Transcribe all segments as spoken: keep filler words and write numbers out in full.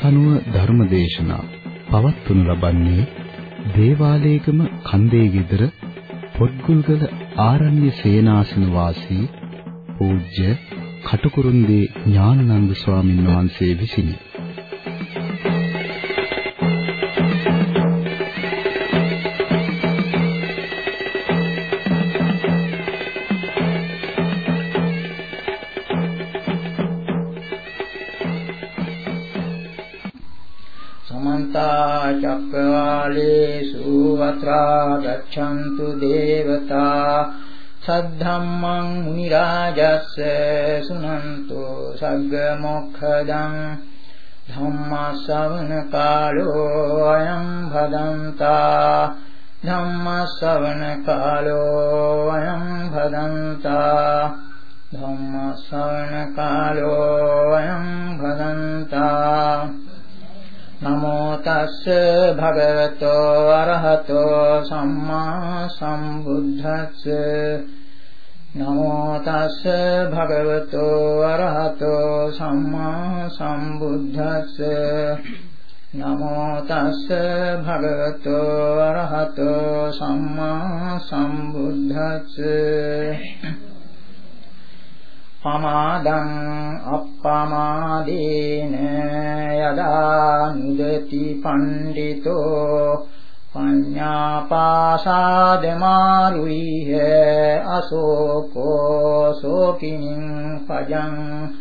අටකනුව ධර්මදේශනා පවත්වනු ලබන්නේ දේවාලේගම කන්දේ ගෙදර පොත්ගුල්ගල ආරණ්‍ය සේනාසන වාසී පූජ්‍ය කටුකුරුන්දී ඥානানন্দ ස්වාමින් වහන්සේ විසිනි. චක්කවාලේසු අත්‍රා ගච්ඡන්තු දේවතා සද්ධම්මං මුනි රාජස්ස සුනන්තු සග්ග මොක්ඛදං ධම්ම ශ්‍රවණ කාලෝ අයං භදන්තා ධම්ම ශ්‍රවණ කාලෝ අයං භදන්තා ධම්ම ශ්‍රවණ කාලෝ අයං භදන්තා නමෝ තස්ස භගවතෝ අරහතෝ සම්මා සම්බුද්දස්ස නමෝ තස්ස භගවතෝ අරහතෝ සම්මා සම්බුද්දස්ස නමෝ තස්ස භගවතෝ අරහතෝ සම්මා සම්බුද්දස්ස පමාදං අප්පමාදේන යදා නිදති පණ්ඩිතෝ පඤ්ඤාපාසාදමාරුයිහ අසෝකෝ සෝකිනින් පජං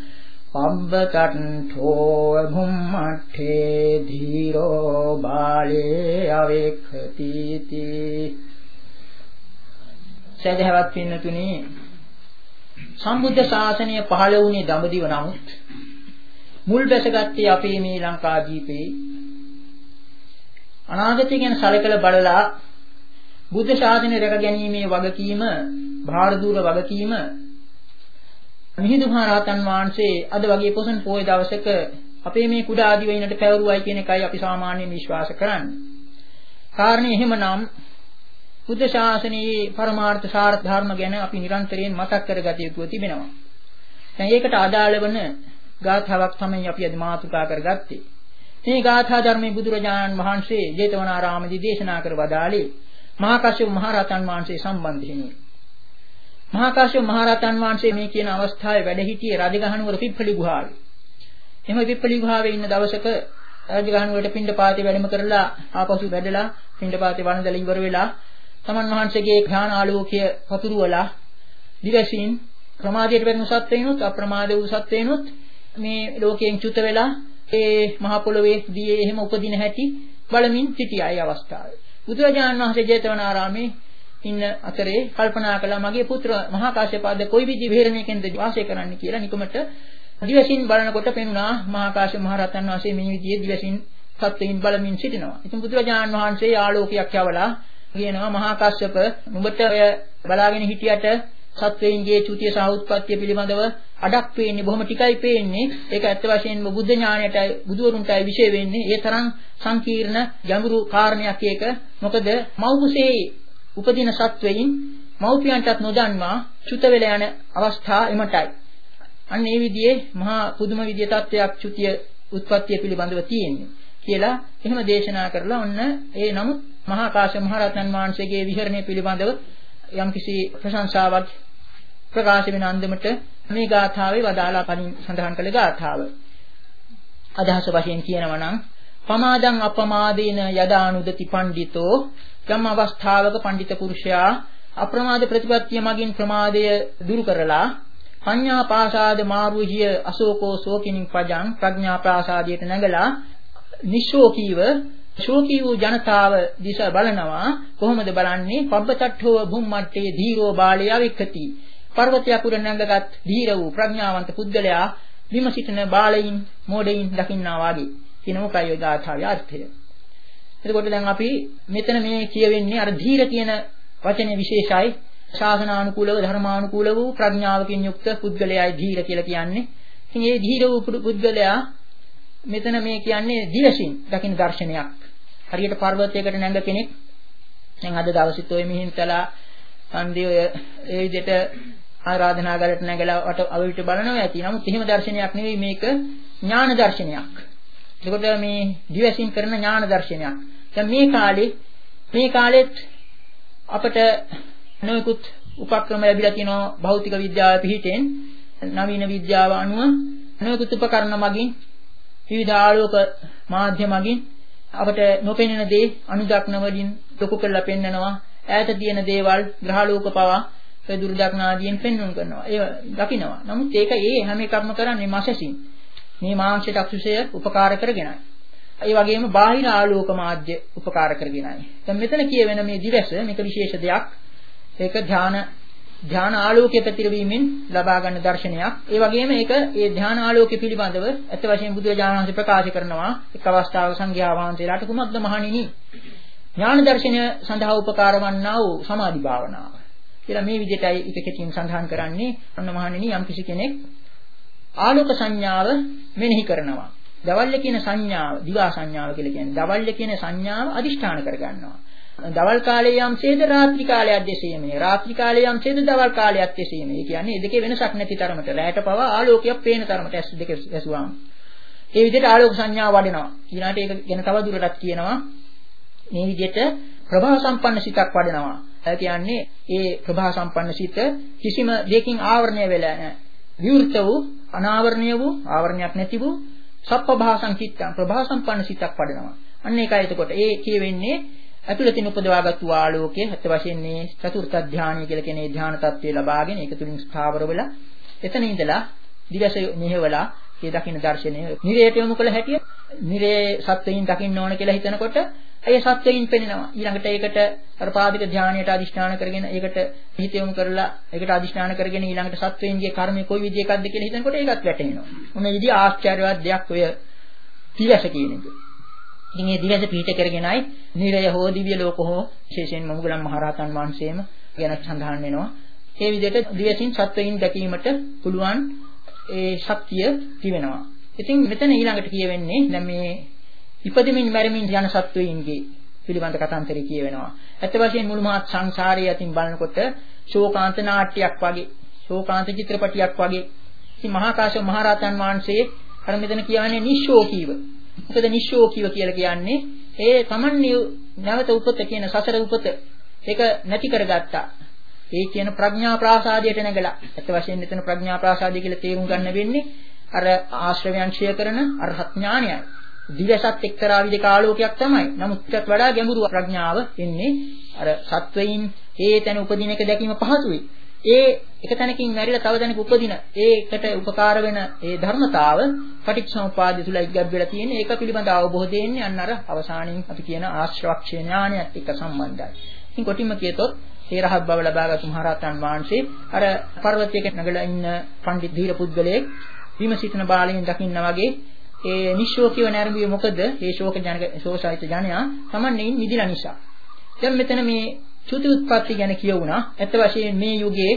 පබ්බතට්ඨෝ භුම්මට්ඨේ ධීරෝ බාලේ අවේක්ඛති. සදහවත් පින්නතුනි, සම්බුද්ධ ශාසනය පහළ වුණේ දඹදිව. නමුත් මුල් බැසගත්තේ අපේ මේ ලංකාදීපේ. අනාගතය ගැන සැලකලා බලලා බුද්ධ ශාසනය රැක ගැනීමේ වගකීම, භාරදූර වගකීම මිහිඳු මහ රහතන් වහන්සේ අද වගේ පොසොන් පොය දවසක අපේ මේ කුඩා දිවයිනට පැවරුවයි කියන එකයි අපි සාමාන්‍යයෙන් විශ්වාස කරන්නේ. කාරණේ එහෙමනම් බුද්ධ ශාසනයේ පරමාර්ථ සාර ධර්ම ගැන අපි නිරන්තරයෙන් මතක් කරගත යුතුව තිබෙනවා. දැන් ඒකට අදාළ වන ගාථාවක් තමයි අපි අද මාතෘකා කරගත්තේ. මේ ගාථා ධර්මයේ බුදුරජාණන් වහන්සේ ජේතවනාරාමදී දේශනා කර වදාළේ මහා කාශ්‍යප මහ රහතන් වහන්සේ සම්බන්ධයෙන්. මහා කාශ්‍යප මහ රහතන් වහන්සේ මේ කියන අවස්ථාවේ වැඩ සිටියේ රජගහනුවර පිප්පලි ගුහාවේ. එහෙම පිප්පලි ගුහාවේ ඉන්න දවසක රජගහනුවරට පිණ්ඩපාතේ වැඩම කරලා ආපසු වැඩලා පිණ්ඩපාතේ වන්දලා ඉවර වෙලා තමන් වහන්සේගේ ඥාන ආලෝකය පතුරවලා දිවසින් ප්‍රමාදයට වැටෙන සත්වයිනුත් අප්‍රමාද වූ සත්වයිනුත් මේ ලෝකයෙන් චුත වෙලා ඒ මහ පොළොවේ දී එහෙම උපදින හැටි බලමින් සිටියා. ඒ අවස්ථාවේ බුදුරජාණන් වහන්සේ ජේතවනාරාමේ ඉන්න අතරේ කල්පනා කළා මගේ පුත්‍ර මහා කාශ්‍යපද කොයි විදි විහෙරණයකින්ද වාසය කරන්න කියලා. නිකමට දිවසින් බලනකොට පෙනුණා මහා කාශ්‍යප මහ රහතන් වහන්සේ මේ විදිහේ දිවසින් සත්වයින් බලමින් සිටිනවා. ඉතින් බුදුරජාණන් වහන්සේ ආලෝකයක් යවලා කියනවා මහා කාශ්‍යප නුඹට ඔය බලාගෙන හිටියට සත්වයින්ගේ චුතිය සහ උත්පත්තිය පිළිබඳව අඩක් පේන්නේ, බොහොම ටිකයි පේන්නේ. ඒක ඇත්ත වශයෙන්ම බුද්ධ ඥාණයටයි බුදුවරුන්ටයි විශේෂ වෙන්නේ. ඒ තරම් සංකීර්ණ ගැඹුරු කාරණයක් ඒක. මොකද මව්කුසේ උපදින සත්වයින් මව්පියන්ටත් නොදන්වා චුත වෙලා යන අවස්ථා එමටයි. අන්න ඒ විදිහේ මහා පුදුම විදිහේ තත්වයක් චුතිය උත්පත්තිය පිළිබඳව තියෙන්නේ කියලා එහෙම දේශනා කරලා ඔන්න ඒ නමුත් මහා කාශ්‍යප මහ රහතන් වහන්සේගේ විහරණය පිළිබඳව යම්කිසි ප්‍රශංසාවක් ප්‍රකාශ වෙන අන්දමට මේ ගාථාවේ වදාලා කලින් සඳහන් කළ ගාථාව. අදහස වශයෙන් කියනවා නම් පමාදං අපමාදේන යදානුදති පණ්ඩිතෝ, යම් අවස්ථාවක පඬිත පුරුෂයා අප්‍රමාද ප්‍රතිපත්තිය මගින් ප්‍රමාදය දුරු කරලා පඤ්ඤා පාසාද මාරුහිය අශෝකෝ සෝකිනින් පජං ප්‍රඥා ප්‍රාසාදයට නැගලා නිශෝකීව ශෝකී වූ ජනතාව දිසා බලනවා. කොහොමද බලන්නේ? පබ්බතට්ඨෝ භුම්මට්ඨේ ධීරෝ බාලේ අවික්ඛති. පර්වතය පුර නැංගගත් ධීර වූ ප්‍රඥාවන්ත පුද්ගලයා බිම සිටින බාලයින් මෝඩයින් දකින්නා වාගේ කියන මොකයි ඔය ගාථාවේ අර්ථය. එතකොට දැන් අපි මෙතන මේ කියවෙන්නේ අර ධීර කියන වචනේ විශේෂයි. ශාසනානුකූලව ධර්මානුකූල වූ ප්‍රඥාවකින් යුක්ත පුද්ගලයායි ධීර කියලා කියන්නේ. ඉතින් මේ ධීර වූ පුද්ගලයා මෙතන මේ කියන්නේ දිවසින් දකින්න දර්ශනයක්. හරියට පර්වතයකට නැංග කෙනෙක් දැන් අද දවසෙත් ඔය මිහින්තලා හන්දිය ඔය ඒ විදිහට ආරාධනා කරට නැගලා අට අවිට බලනවා ඇති. නමුත් එහෙම දර්ශනයක් නෙවෙයි මේක ඥාන දර්ශනයක්. එතකොට මේ දිවසින් කරන ඥාන දර්ශනයක්. දැන් මේ කාලේ මේ කාලෙත් අපට නොයෙකුත් උපක්‍රම ලැබිලා තියෙනවා භෞතික විද්‍යාව පිහිටෙන් නවීන විද්‍යාව අනුව නොයෙකුත් උපකරණ මගින් විවිධ ආලෝක මාධ්‍ය මගින් අපට නොපෙනෙන දේ අනුදක්න වලින් ලොකු කරලා පෙන්නනවා. ඈත තියෙන දේවල් ග්‍රහලෝක පවා දුර්දක්න ආදීන් පෙන්වන්න කරනවා. ඒ දකින්නවා. නමුත් ඒක ඒ හැම එකක්ම කරන්නේ මාසසින්. මේ මාංශ චක්ෂුෂය උපකාර කරගෙනයි. ඒ වගේම බාහිර ආලෝක මාධ්‍ය උපකාර කරගෙනයි. දැන් මෙතන කියවෙන මේ දිවස මේක විශේෂ දෙයක්. ඒක ධාන ධාන ආලෝකයේ පැතිරවීමෙන් ලබා ගන්න දර්ශනයක්. ඒ වගේම ඒක ඒ ධාන ආලෝකය පිළිබඳව අත් වශයෙන් බුදුරජාණන් වහන්සේ ප්‍රකාශ කරනවා එක් අවස්ථාවක සංඝයා වහන්සේලාට කුමක්ද මහණෙනි ඥාන දර්ශනය සඳහා උපකාර වන්නා වූ සමාධි භාවනාව කියලා මේ විදිහටයි එක කෙටියෙන් සඳහන් කරන්නේ. අන්න මහණෙනි යම් කිසි කෙනෙක් ආලෝක සංඥාව මෙනෙහි කරනවා. දවල්ය කියන සංඥාව දිවා සංඥාව කියලා කියන්නේ දවල්ය කියන සංඥාව අදිෂ්ඨාන කරගන්නවා. දවල් කාලයේ යම්සේද රාත්‍රී කාලයක් දෙසීමේ රාත්‍රී කාලයේ යම්සේද දවල් කාලයක් දෙසීමේ. ඒ කියන්නේ මේ දෙකේ වෙනසක් නැති තරමට රැයට පවා ආලෝකයක් පේන තරමට ඇස් දෙක ඇසුවාම ඒ විදිහට ආලෝක සංඥාව වඩනවා. ඊළාට ඒක ගැන තව දුරටත් කියනවා මේ විදිහට ප්‍රභා සම්පන්න සිතක් වඩනවා. ඒ කියන්නේ ඒ ප්‍රභා සම්පන්න සිත කිසිම දෙයකින් ආවරණය වෙලා නැහැ. විවෘත වූ අනාවරණීය වූ ආවරණයක් නැති වූ සප්පභාසං චිත්තං ප්‍රභා සම්පන්න සිතක් වඩනවා. අන්න ඒකයි එතකොට ඒ කියවෙන්නේ අතුලතින් උපදවාගත්තු ආලෝකයේ හත් වශයෙන් මේ චතුර්ථ ධානය කියලා කියන ඒ ධාන තත්ත්වය ලබාගෙන ඒක තුලින් ස්ථාවර වෙලා එතන ඉඳලා දිවස මෙහෙवला ඒ දකින්න දර්ශනය නිරේට යොමු කළ හැටිය නිරේ සත්වයින් දකින්න ඕන කියලා හිතනකොට ඒ සත්වයින් පෙනෙනවා. ඊළඟට ඒකට අර පාදික ධානයට අදිෂ්ඨාන කරගෙන ඒකට හිත යොමු කරලා ඒකට අදිෂ්ඨාන කරගෙන ඊළඟට සත්වයින්ගේ කර්මය කොයි විදිහකටද කියලා හිතනකොට ඒකත් වැටෙනවා. මොන විදිහ ආශ්චර්යවත් දෙයක් ඔය දිවස කියන එක. ඉතින් මේ දිවස පිහිට කරගෙනයි නිරය හෝ දිව්‍ය ලෝක හෝ විශේෂයෙන්ම මුගලන් මහරහතන් වහන්සේම ගැන සඳහන් වෙනවා. මේ විදිහට දිවසින් සත්වයින් දැකීමට පුළුවන් ඒ ශක්තිය තිබෙනවා. ඉතින් මෙතන ඊළඟට කියවෙන්නේ දැන් මේ ඉපදෙමින් මැරෙමින් යන සත්වයින්ගේ පිළිබඳ කතාන්තරය කියවෙනවා. ඇත්ත වශයෙන් මුළු මහත් සංසාරයේ අතින් බලනකොට ශෝකාන්ත නාට්‍යයක් වගේ, ශෝකාන්ත චිත්‍රපටියක් වගේ. ඉතින් මහා කාශ්‍යප මහරහතන් වහන්සේ අර මෙතන කියන්නේ නිශ්ශෝකීව. මොකද නිශ්ශෝකීව කියලා කියන්නේ ඒ තමන්නේ නැවත උපත කියන සසර උපත ඒක නැති කරගත්තා. ඒ කියන ප්‍රඥා ප්‍රාසාදයට නැගලා. ඇත්ත වශයෙන් මෙතන ප්‍රඥා ප්‍රාසාදය කියලා තේරුම් ගන්න වෙන්නේ අර ආශ්‍රවයන් ක්ෂය කරන අරහත් ඥානයයි. දිවසත් එක්තරා විදිහක ආලෝකයක් තමයි. නමුත් ඊටත් වඩා ගැඹුරු ප්‍රඥාව එන්නේ අර සත්වයින් ඒ තැන උපදින එක දැකීම පහසුයි. ඒ එක තැනකින් මැරිලා තව තැනක උපදින ඒකට උපකාර වෙන ඒ ධර්මතාව පටිච්චසමුපාදය තුල ඉගබ් වෙලා තියෙන ඒක පිළිබඳ අවබෝධය එන්නේ අන්න අර අවසානයේ අපි කියන ආශ්‍රවක්ෂය ඥානයත් එක්ක සම්බන්ධයි. ඉතින් කොටින්ම කියතොත් ඒ රහත් බව ලබාගත් මහරහතන් වහන්සේ අර පර්වතයක නැගලා ඉන්න පඬිත් ධීර පුද්ගලයෙක් විමසිතන බාලයෙන් දකින්න වගේ ඒ නිශ්ශෝකීව නැරඹුවේ මොකද? ඒ ශෝක ජනක ශෝසායිත ජනයා තමන්නේ නිදිලා නිසා. දැන් මෙතන මේ චුති උත්පත්ති ගැන කියවුණා. ඇත්ත වශයෙන් මේ යුගයේ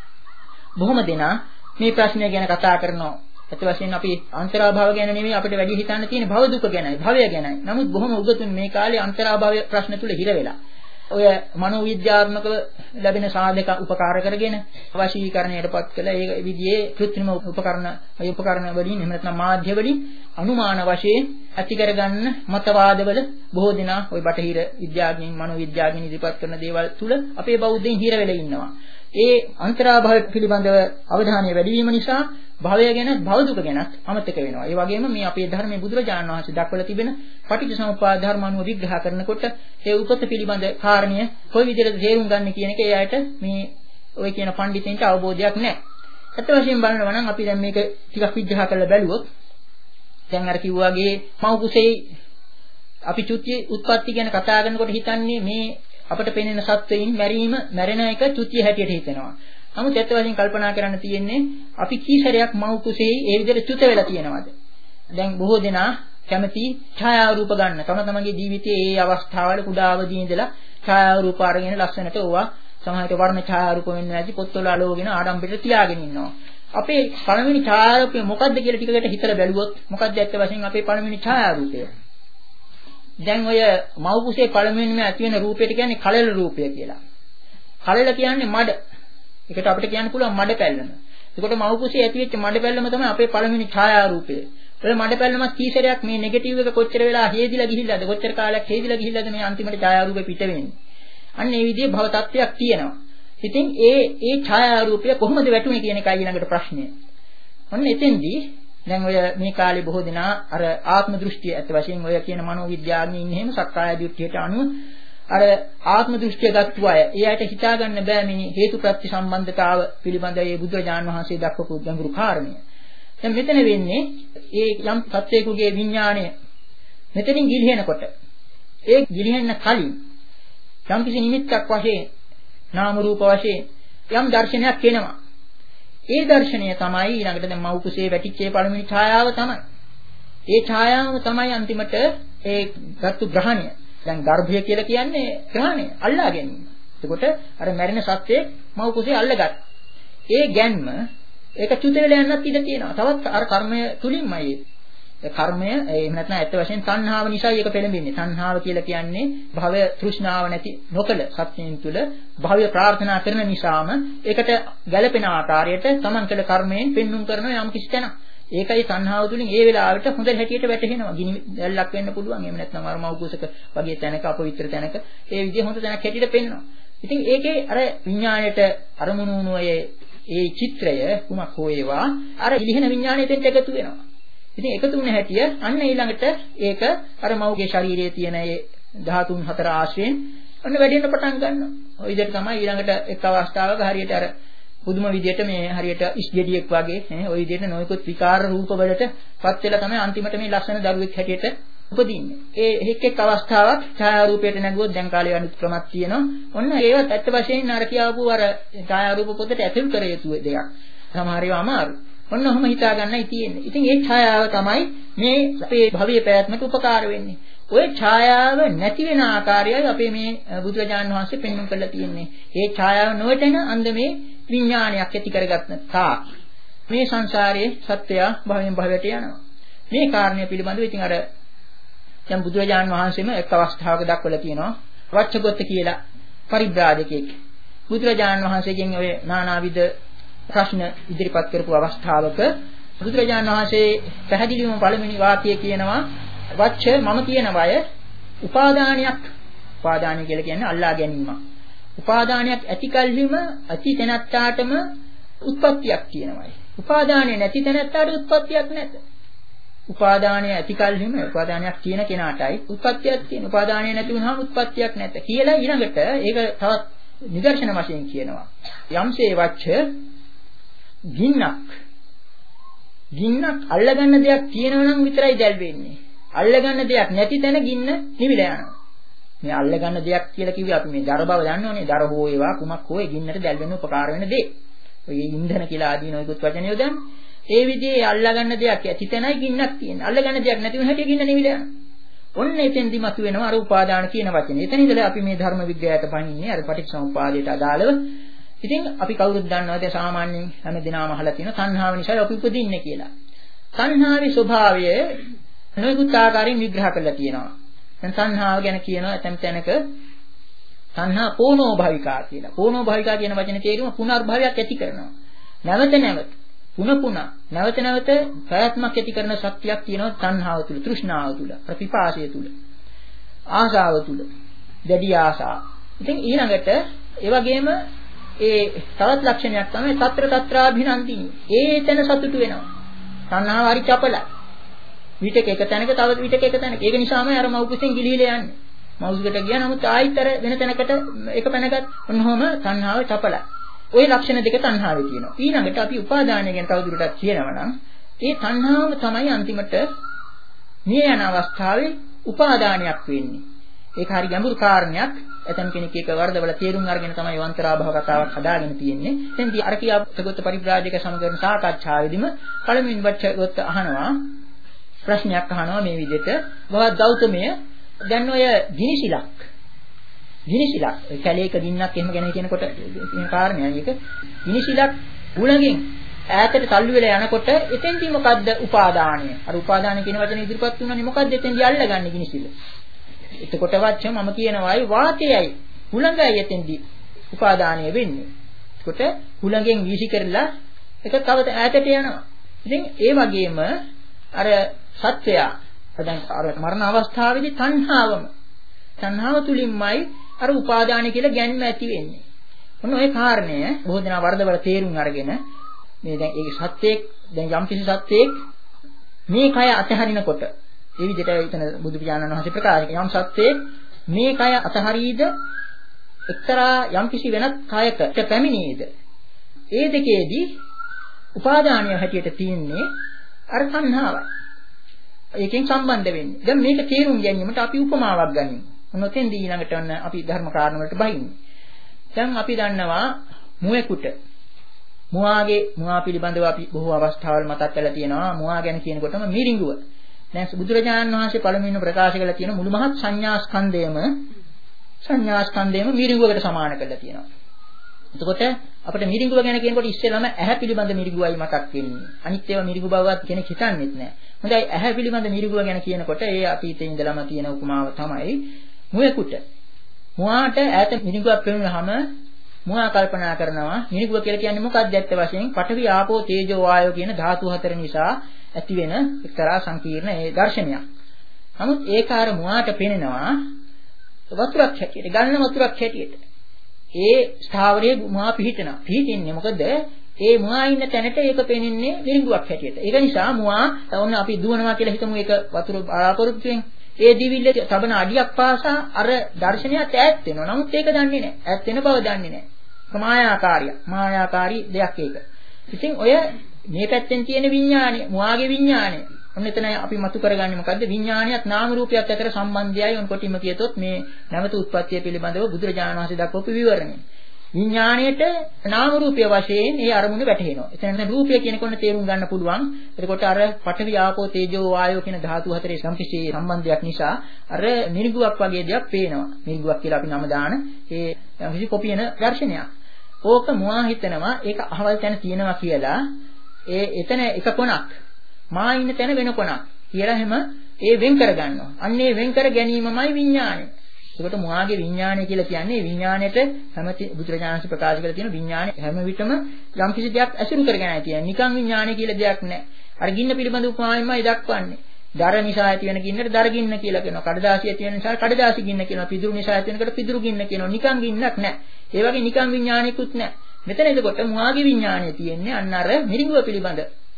බොහොම දෙනා මේ ප්‍රශ්නය ගැන කතා කරනවා. ඇත්ත වශයෙන් අපි අන්තරාභව ගැන නෙමෙයි අපිට වැඩි හිතන්න තියෙන භව දුක ගැනයි, භවය ගැනයි. නමුත් බොහොම උගතුන් මේ කාලේ අන්තරාභව ප්‍රශ්න තුල හිර වෙලා. ඔය මනෝවිද්‍යාත්මක ලැබෙන සාධක උපකාර කරගෙන වශීකරණයටපත් කළ ඒ විදිහේ කෘත්‍රිම උපකරණ ඒ උපකරණ වලින් එහෙම නැත්නම් මාධ්‍ය වලින් අනුමාන වශයෙන් ඇති කරගන්න මතවාදවල බොහෝ දෙනා ওই බටහිර විද්‍යාඥයින් මනෝවිද්‍යාඥයින් ඉදිරිපත් කරන දේවල් තුල අපේ බෞද්ධයින් හිර වෙලා ඉන්නවා. ඒ අන්තරාභව පිළිබඳව අවධානය වැඩි වීම නිසා භවය ගැන භව දුක ගැනත් අමතක වෙනවා. ඒ වගේම මේ අපේ ධර්මයේ බුදුරජාණන් වහන්සේ දක්වලා තිබෙන පටිච්චසමුප්පාද ධර්ම අනුව විග්‍රහ කරනකොට ඒ උපත පිළිබඳ කාරණය කොයි විදිහට තේරුම් ගන්න කියන එක ඒ අයට මේ ඔය කියන පඬිතුන්ට අවබෝධයක් නැහැ. ඇත්ත වශයෙන් බලනවා නම් අපි දැන් මේක ටිකක් විග්‍රහ කරලා බැලුවොත් දැන් අර කිව්වාගේ මව් කුසේ අපි චුති උත්පත්ති ගැන කතා කරනකොට හිතන්නේ මේ අපට පෙනෙන සත්වයින් මැරීම මැරෙන එක චුතිය හැටියට හිතෙනවා. නමුත් ඇත්ත වශයෙන් කල්පනා කරන්න තියෙන්නේ අපි කී සැරයක් මව් කුසේ ඒ විදිහට චුත වෙලා තියෙනවද? දැන් බොහෝ දෙනා කැමති ඡායා රූප ගන්න. තම තමන්ගේ ජීවිතයේ ඒ අවස්ථාවල කුඩා අවදී ඉඳලා ඡායා රූප අරගෙන ලස්සනට ඕවා සමහරට වර්ණ ඡායා රූප වෙන්න නැති පොත්වල අලෝගෙන ආඩම්බරට තියාගෙන ඉන්නවා. අපේ පළවෙනි ඡායා රූපය මොකද්ද කියලා ටිකකට හිතලා බැලුවොත් මොකද්ද ඇත්ත වශයෙන් අපේ පළවෙනි ඡායා රූපය? දැන් ඔය මව් කුසේ පළවෙනිම ඇති වෙන රූපයට කියන්නේ කලල රූපය කියලා. කලල කියන්නේ මඩ. ඒකට අපිට කියන්න පුළුවන් මඩ පැල්ලම. ඒකට මව් කුසේ ඇති වෙච්ච මඩ පැල්ලම තමයි අපේ පළවෙනි ඡායා රූපය. ඔය මඩ පැල්ලමක් කීසරයක් මේ නෙගටිව් එක කොච්චර වෙලා හේදිලා ගිහිල්ලාද කොච්චර කාලයක් හේදිලා ගිහිල්ලාද මේ අන්තිමට ඡායාරූපේ පිට වෙන්නේ. අන්න ඒ විදිහේ භව තත්ත්වයක් තියෙනවා. ඉතින් ඒ ඒ ඡායාරූපය කොහොමද වැටුනේ කියන එකයි ඊළඟට ප්‍රශ්නය. ඔන්න එතෙන්දී දැන් ඔය මේ කාලේ බොහෝ දෙනා අර ආත්ම දෘෂ්ටිය ඇත්ත වශයෙන් ඔය කියන මනෝවිද්‍යාඥයින් ඉන්නේ එහෙම සක්කාය දෘෂ්ටියට අනුව අර ආත්ම දෘෂ්ටිය ගත්තු අය එයාට හිතා ගන්න බෑ මේ හේතු ප්‍රත්‍ය සම්බන්ධතාව පිළිබඳ ඒ බුදුරජාණන් වහන්සේ දක්වපු ගැඹුරු කාරණය. දැන් මෙතන වෙන්නේ ඒ යම් සත්‍යයකගේ විඥාණය මෙතනින් ගිලිහෙනකොට ඒ ගිලිහෙන්න කලින් යම් කිසි නිමිත්තක් වශයෙන් නාම රූප වශයෙන් යම් දර්ශනයක් එනවා. ඒ දර්ශනය තමයි ඊළඟට දැන් මව් කුසේ වැටිච්ච පළවෙනි ඡායාව තමයි. ඒ ඡායාව තමයි අන්තිමට ඒ ගත්තු ග්‍රහණය. දැන් ගර්භය කියලා කියන්නේ ග්‍රහණය, අල්ලා ගැනීම. එතකොට අර මැරෙන සත්‍යයේ මව් කුසේ අල්ලගත්. ඒ ගැන්ම ඒක චුත වෙලා යන්නත් ඉඩ තියෙනවා. තවත් අර කර්මය තුලින්මයි ඒ කර්මය එහෙම නැත්නම් ඇත්ත වශයෙන් තණ්හාව නිසායි ඒක පෙළඹෙන්නේ. තණ්හාව කියලා කියන්නේ භවය තෘෂ්ණාව නැති නොකල සත්‍යයෙන් තුල භවය ප්‍රාර්ථනා කරන නිසාම ඒකට ගැළපෙන ආකාරයට තමන් කළ කර්මයෙන් පෙන්눔 කරන යම් කිසි තැනක්. ඒකයි තණ්හාව තුලින් ඒ වෙලාවට හොඳ හැටියට වැටහෙනවා. ගිනි දැල්ලක් වෙන්න පුළුවන්. එහෙම නැත්නම් අර මව් කුසක වගේ තැනක අපවිත්‍ර තැනක ඒ විදිහ හොඳ තැනක් හැටියට පෙන්වනවා. ඉතින් ඒකේ අර විඥාණයට අරමුණු වුණු ඒ චිත්‍රය කුමක් හෝ ඒවා අර ඉලිහෙන විඥාණයට එකතු වෙනවා. ඉතින් එකතු වුණ හැටිය අන්න ඊළඟට ඒක අර මව්ගේ ශරීරයේ තියෙන ඒ ධාතුන් හතර ආශ්‍රයෙන් අන්න වැඩෙන්න පටන් ගන්නවා. ওই විදිහට තමයි ඊළඟට එක් අවස්ථාවක හරියට අර පුදුම විදිහට මේ හරියට ඉස්ගෙඩියෙක් වගේ නේ ওই විදිහට නොයෙකුත් විකාර රූප වලට පත් වෙලා තමයි අන්තිමට මේ ලස්සන දරුවෙක් හැටියට උපදින්නේ. ඒ එක් එක් අවස්ථාවක් ඡායා රූපයට නැගුවොත් දැන් කාලේ අනිත් ක්‍රමයක් තියෙනවා. ඔන්න ඒවත් ඇත්ත වශයෙන්ම අර කියවපු අර ඡායා රූප පොතට ඇතුල් කර යුතු දෙයක්. සමහර ඒවා අමාරු. ඔන්න ඔහොම හිතා ගන්නයි තියෙන්නේ. ඉතින් ඒ ඡායාව තමයි මේ අපේ භවයේ පැවැත්මට උපකාර වෙන්නේ. ওই ඡායාව නැති වෙන ආකාරයයි අපේ මේ බුදුරජාණන් වහන්සේ පෙන්වන්න කරලා තියෙන්නේ. ඒ ඡායාව නොවැටෙන අන්දමේ විඥානයක් ඇති කරගත්ත තා මේ සංසාරයේ සත්‍යය භවයෙන් භවයට යනවා. මේ කාරණය පිළිබඳව ඉතින් අර දැන් බුදුරජාණන් වහන්සේම එක් අවස්ථාවක දක්වලා තියෙනවා වච්චගොත්ත කියලා පරිබ්‍රාජකෙක්. බුදුරජාණන් වහන්සේගෙන් ඔය නානාවිද ප්‍රශ්න ඉදිරිපත් කරපු අවස්ථාවක බුදුරජාණන් වහන්සේ පැහැදිලිවම පළවෙනි වාක්‍යය කියනවා වච්ච මම කියන වය උපාදානයක්. උපාදානය කියලා කියන්නේ අල්ලා ගැනීමක්. උපාදානයක් ඇති කල්හිම ඇති තැනත්තාටම උත්පත්තියක් කියනවායි. උපාදානය නැති තැනත්තාට උත්පත්තියක් නැත. උපාදානය ඇති කල්හිම උපාදානයක් තියෙන කෙනාටයි උත්පත්තියක් තියෙන. උපාදානය නැති වුණාම උත්පත්තියක් නැත කියලා ඊළඟට ඒක තවත් නිදර්ශන වශයෙන් කියනවා. යම්සේ වච්ච ගින්නක් ගින්නක් අල්ලගන්න දෙයක් තියෙනවා නම් විතරයි දැල් වෙන්නේ. අල්ලගන්න දෙයක් නැති තැන ගින්න නිවිලා යනවා. මේ අල්ලගන්න දෙයක් කියලා කිව්වේ අපි මේ දර බව දන්නවනේ. දර හෝ ඒවා කුමක් හෝ ඒ ගින්නට දැල් වෙන්න උපකාර වෙන දේ. ඔය ඉන්ධන කියලා ආදී නොයෙකුත් වචන යොදන්නේ. ඒ විදිහේ අල්ලගන්න දෙයක් ඇති තැනයි ගින්නක් තියෙන්නේ. අල්ලගන්න දෙයක් නැති වෙන හැටි ගින්න නිවිලා යනවා. ඔන්න එතෙන්දි මතුවෙනවා අර උපාදාන කියන වචනේ. එතන ඉඳලා අපි මේ ධර්ම විග්‍රහයට පණින්නේ අර පටිච්චසමුප්පාදයට අදාළව. ඉතින් අපි කවුරුත් දන්නවා දැන් සාමාන්‍යයෙන් හැම දිනම අහලා තියෙන තණ්හාව නිසා අපි උපදින්නේ කියලා. තණ්හාවේ ස්වභාවය නොයෙකුත් ආකාරයෙන් විග්‍රහ කරලා තියෙනවා. දැන් තණ්හාව ගැන කියනවා ඇතැම් තැනක තණ්හා පෝනෝ භවිකා කියලා. පෝනෝ භවිකා කියන වචනේ තේරුම පුනර්භවයක් ඇති කරනවා. නැවත නැවත පුන පුන නැවත නැවත ප්‍රයත්නක් ඇති කරන ශක්තියක් තියෙනවා තණ්හාව තුල, තෘෂ්ණාව තුල, ප්‍රතිපාසය තුල, ආශාව තුල, දැඩි ආශාව. ඉතින් ඊළඟට ඒ වගේම ඒ තවත් ලක්ෂණයක් තමයි తත්‍ර తත්‍රාභිනන්දිනී. ඒ තැන සතුටු වෙනවා. තණ්හාව හරි චපලයි. විතක එක තැනක තව විතක එක තැනක. ඒක නිසාම අර මව්කුසෙන් ගිලිහිලා යන්නේ. මව්සුකට ගියා නමුත් ආයිත් අර වෙන තැනකට එක පැනගත් ඔන්නෝම තණ්හාව චපලයි. ওই ලක්ෂණ දෙක තණ්හාවේ තියෙනවා. ඊළඟට අපි උපාදානය ගැන තවදුරටත් කියනවා නම් ඒ තණ්හාව තමයි අන්තිමට මිය යන අවස්ථාවේ උපාදානයක් වෙන්නේ. ඒක හරි ගැඹුරු කාරණයක්. ඇතම් කෙනෙක් ඒක වර්ධවල තේරුම් අරගෙන තමයි වන්තරාභව කතාවක් හදාගෙන තියෙන්නේ. එතෙන්දී අර කියාපතගත පරිබ්‍රාජක සමගරන සාකච්ඡාවේදීම පළමුවෙන් වච්චගත අහනවා ප්‍රශ්නයක් අහනවා මේ විදිහට බවත් ගෞතමය දැන් ඔය ගිනිසිලක් ගිනිසිලක් කැලේක ගින්නක් එහෙම ගැන කියනකොට මේ කාරණේ ඒක ගිනිසිලක් උලඟින් ඈතට තල්ලු වෙලා යනකොට එතෙන්දී මොකද්ද උපාදානය? අර උපාදාන කියන වචනේ ඉදිරිපත් වුණානේ මොකද්ද එතෙන්දී අල්ලගන්නේ ගිනිසිල? එතකොට වච්ච මම කියනවායි වාතයයි හුළඟයි එතෙන්දී උපාදානය වෙන්නේ. එතකොට හුළඟෙන් වීසි කරලා ඒක තව ඈතට යනවා. ඉතින් ඒ වගේම අර සත්‍යය දැන් අර මරණ අවස්ථාවේදී තණ්හාවම තණ්හාව තුලින්මයි අර උපාදානය කියලා ගැන්ම ඇති වෙන්නේ. ඔන්න ඔය කාරණය බොහෝ දෙනා වරදවල තේරුම් අරගෙන මේ දැන් ඒ සත්‍යයක් දැන් යම් කිසි සත්‍යයක් මේ කය අතහරිනකොට ඒ විදිහට එතන බුදු පියාණන් වහන්සේ ප්‍රකාශ යම් සත්‍යයක් මේ කය අතහරීද එක්තරා යම් කිසි වෙනත් කයකට පැමිණීද ඒ දෙකේදී උපාදානය හැටියට තියෙන්නේ අර තණ්හාවයි. ඒකෙන් සම්බන්ධ වෙන්නේ. දැන් මේක තේරුම් ගැනීමට අපි උපමාවක් ගනිමු. මොනොතෙන්දී ඊළඟට ඔන්න අපි ධර්ම කාරණ වලට බහින්නේ. දැන් අපි දන්නවා මුවෙකුට මුවාගේ මුවා පිළිබඳව අපි බොහෝ අවස්ථාවල මතක් කරලා තියෙනවා. මුවා ගැන කියනකොටම මිරිඟුව. දැන් බුදුරජාණන් වහන්සේ පළමුවෙන්ම ප්‍රකාශ කළා තියෙන මුළු මහත් සංඥා ස්කන්ධයම සංඥා ස්කන්ධයම මිරිඟුවකට සමාන කරලා තියෙනවා. එතකොට අපිට මිරිඟුව ගැන කියනකොට ඉස්සෙල්ලාම ඇහැ පිළිබඳ මිරිඟුවයි මතක් වෙන්නේ. අනිත් ඒවා මිරිඟු බවවත් කෙනෙක් හිතන්නේත් නැහැ. හොඳයි ඇහැ පිළිබඳ මිරිඟුව ගැන කියනකොට ඒ අතීතයේ ඉඳලම තියෙන උපමාව තමයි මුවෙකුට. මුවාට ඈත මිරිඟුවක් පෙනුනහම මුවා කල්පනා කරනවා මිරිඟුව කියලා කියන්නේ මොකක්ද ඇත්ත වශයෙන් පඨවි ආපෝ තේජෝ වායෝ කියන ධාතු හතර නිසා ඇති වෙන එක්තරා සංකීර්ණ ඒ දර්ශනයක්. නමුත් ඒක අර මුවාට පෙනෙනවා වතුරක් හැටියට, ගන්න වතුරක් හැටියට. ඒ ස්ථාවරයේ මුවා පිහිටනවා. පිහිටින්නේ මොකද? ඒ මුවා ඉන්න තැනට ඒක පෙනෙන්නේ මිරිඟුවක් හැටියට. ඒක නිසා මුවා ඔන්න අපි දුවනවා කියලා හිතමු ඒක වතුර බලාපොරොත්තුෙන්. ඒ දිවිල්ල තබන අඩියක් පාසා අර දර්ශනයත් ඈත් වෙනවා. නමුත් ඒක දන්නේ නැහැ. ඈත් වෙන බව දන්නේ නැහැ. මායාකාරිය. මායාකාරී දෙයක් ඒක. ඉතින් ඔය මේ පැත්තෙන් තියෙන විඥානය, මුවාගේ විඥානය. ඔන්න එතන අපි මතු කරගන්නේ මොකද්ද? විඥානියත් නාම රූපයත් අතර සම්බන්ධයයි ඔන් කොටිම කියතොත් මේ නැවත උත්පත්තිය පිළිබඳව බුදුරජාණන් වහන්සේ දක්වපු විවරණය. විඥාණයට නාම රූපය වශයෙන් ඒ අරමුණ වැටහෙනවා. එතන රූපය කියනකොට තේරුම් ගන්න පුළුවන්. එතකොට අර පඨවි ආපෝ තේජෝ වායෝ කියන ධාතු හතරේ සම්පිෂේ සම්බන්ධයක් නිසා අර මිරිඟුවක් වගේ දෙයක් පේනවා. මිරිඟුවක් කියලා අපි නම දාන ඒ කිසි කොපියන දර්ශනයක්. ඕක මුවා හිතනවා ඒක අහවල් තැන තියෙනවා කියලා. ඒ එතන එක කොනක් මා ඉන්න තැන වෙන කොනක් කියලා හැම ඒ වෙන් කර ගන්නවා. අන්න ඒ වෙන් කර ගැනීමමයි විඥානය. ඒකට මුවාගේ විඥානය කියලා කියන්නේ විඥාණයට හැමති බුදුරජාණන් ප්‍රකාශ කරලා තියෙන විඥානය හැම විටම යම් කිසි දෙයක් ඇසුරු කරගෙනයි තියෙන්නේ. නිකන් විඥානය කියලා දෙයක් නැහැ. අර ගින්න පිළිබඳ උපමාවෙන්මයි දක්වන්නේ. දර නිසා ඇති වෙන ගින්නට දර ගින්න කියලා කියනවා. කඩදාසිය ඇති වෙන නිසා කඩදාසි ගින්න කියනවා. පිදුරු නිසා ඇති වෙනකට පිදුරු ගින්න කියනවා. නිකන් ගින්නක් නැහැ. ඒ වගේ නිකන් විඥානයකුත් නැහැ. මෙතන එතකොට මුවාගේ විඥානය තියෙන්නේ අන්න අර මිරිඟුව පිළිබඳ.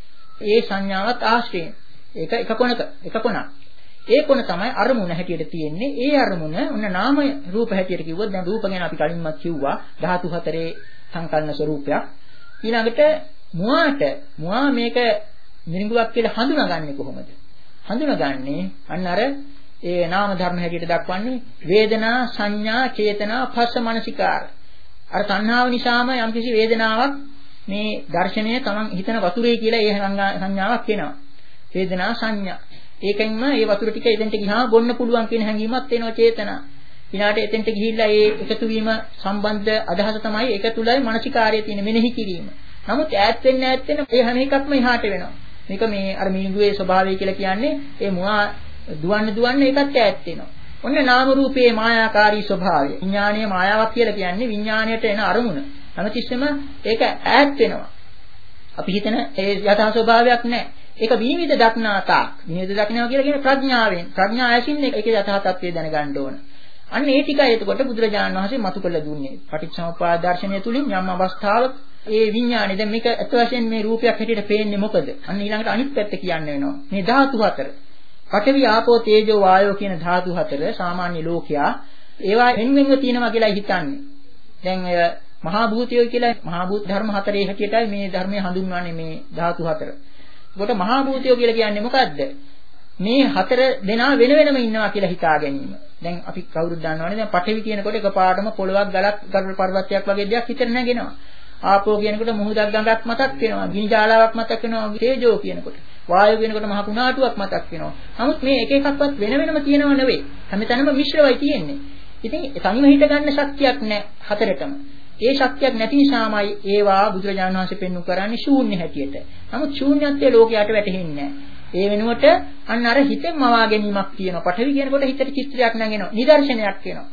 ඒ සංඥාවත් ආශ්‍රයෙන්. ඒක එක කොනක එක කොනක්. ඒ කොන තමයි අරමුණ හැටියට තියෙන්නේ. ඒ අරමුණ ඔන්න නාම රූප හැටියට කිව්වොත් දැන් රූප ගැන අපි කලින්මත් කිව්වා ධාතු හතරේ සංකල්ප ස්වરૂපයක්. ඊළඟට මුවාට මුවා මේක මිරිඟුවක් කියලා හඳුනාගන්නේ කොහොමද? හඳුනාගන්නේ අන්න අර ඒ නාම ධර්ම හැටියට දක්වන්නේ වේදනා සංඥා චේතනා පස්ස මනසිකාර. අර තණ්හාව නිසාම යම්කිසි වේදනාවක් මේ දර්ශනය තමන් හිතන වතුරේ කියලා ඒ සංඥාවක් එනවා. වේදනා සංඥා. ඒකෙන්ම මේ වතුර ටික එතෙන්ට ගියාම බොන්න පුළුවන් කියන හැඟීමක් එනවා චේතනා. ඊළාට එතෙන්ට ගිහිල්ලා ඒ එකතු වීම සම්බන්ධ අදහස තමයි ඒක තුලයි මානසිකාර්යය තියෙන මෙනෙහි කිරීම. නමුත් ඈත් වෙන්න ඈත් වෙන්න ඒ හැම එකක්ම එහාට වෙනවා. මේක මේ අර මිනිඟුවේ ස්වභාවය කියලා කියන්නේ ඒ මුවා දුවන්න දුවන්න ඒකත් ඈත් වෙනවා. ඔන්න නාම රූපයේ මායාකාරී ස්වභාවය. විඥානීය මායාවක් කියලා කියන්නේ විඥාණයට එන අරමුණ. හැමතිස්සෙම ඒක ඈත් වෙනවා. අපි හිතන ඒ යථා ස්වභාවයක් නැහැ. ඒක විනිවිද දක්නාතාක්. විනිවිද දක්නවා කියලා කියන්නේ ප්‍රඥාවෙන්. ප්‍රඥා ඇසින් ඒකේ යථා තත්ත්වය දැනගන්න ඕන. අන්න ඒ ටිකයි එතකොට බුදුරජාණන් වහන්සේ මතු කළ දුන්නේ. පටිච්චසමුප්පාද දර්ශනය තුලින් යම් අවස්ථාවක ඒ විඥානය දැන් මේක අත් වශයෙන් මේ රූපයක් හැටියට පේන්නේ මොකද? අන්න ඊළඟට අනිත් පැත්ත කියන්න වෙනවා. මේ ධාතු හතර. පඨවි ආපෝ තේජෝ වායෝ කියන ධාතු හතර සාමාන්‍ය ලෝකයා ඒවා වෙන්වෙන්ව තියෙනවා කියලා හිතන්නේ. දැන් මහා භූතයෝ කියලා මහා භූත ධර්ම හතරේ හැටියටයි මේ ධර්මය හඳුන්වන්නේ මේ ධාතු හතර. ඒකට මහා භූතයෝ කියලා කියන්නේ මොකද්ද? මේ හතර දෙනා වෙන වෙනම ඉන්නවා කියලා හිතා ගැනීම. දැන් අපි කවුරුත් දන්නවනේ දැන් පඨවි කියනකොට එකපාරටම පොළවක් ගලක් ගල් පර්වතයක් වගේ දෙයක් හිතට නැගෙනවා. ආපෝ කියනකොට මුහුදක් ගඟක් මතක් වෙනවා. ගිනි ජාලාවක් මතක් වෙනවා. තේජෝ කියනකොට වායෝ කියනකොට මහ කුණාටුවක් මතක් වෙනවා. නමුත් මේ එක එකක්වත් වෙන වෙනම තියෙනව නෙවෙයි. හැමතැනම මිශ්‍රවයි තියෙන්නේ. ඉතින් තනිව හිට ගන්න ශක්තියක් නැහැ හතරටම. ඒ ශක්තියක් නැති නිසාමයි ඒවා බුදුරජාණන් වහන්සේ පෙන්වු කරන්නේ ශූන්‍ය හැටියට. නමුත් ශූන්‍යත්වයේ ලෝකයට වැටහෙන්නේ නැහැ. ඒ වෙනුවට අන්න අර හිතෙන් මවා ගැනීමක් තියෙනවා. පඨවි කියනකොට හිතට චිත්‍රයක් නැගෙනවා. නිදර්ශනයක් එනවා.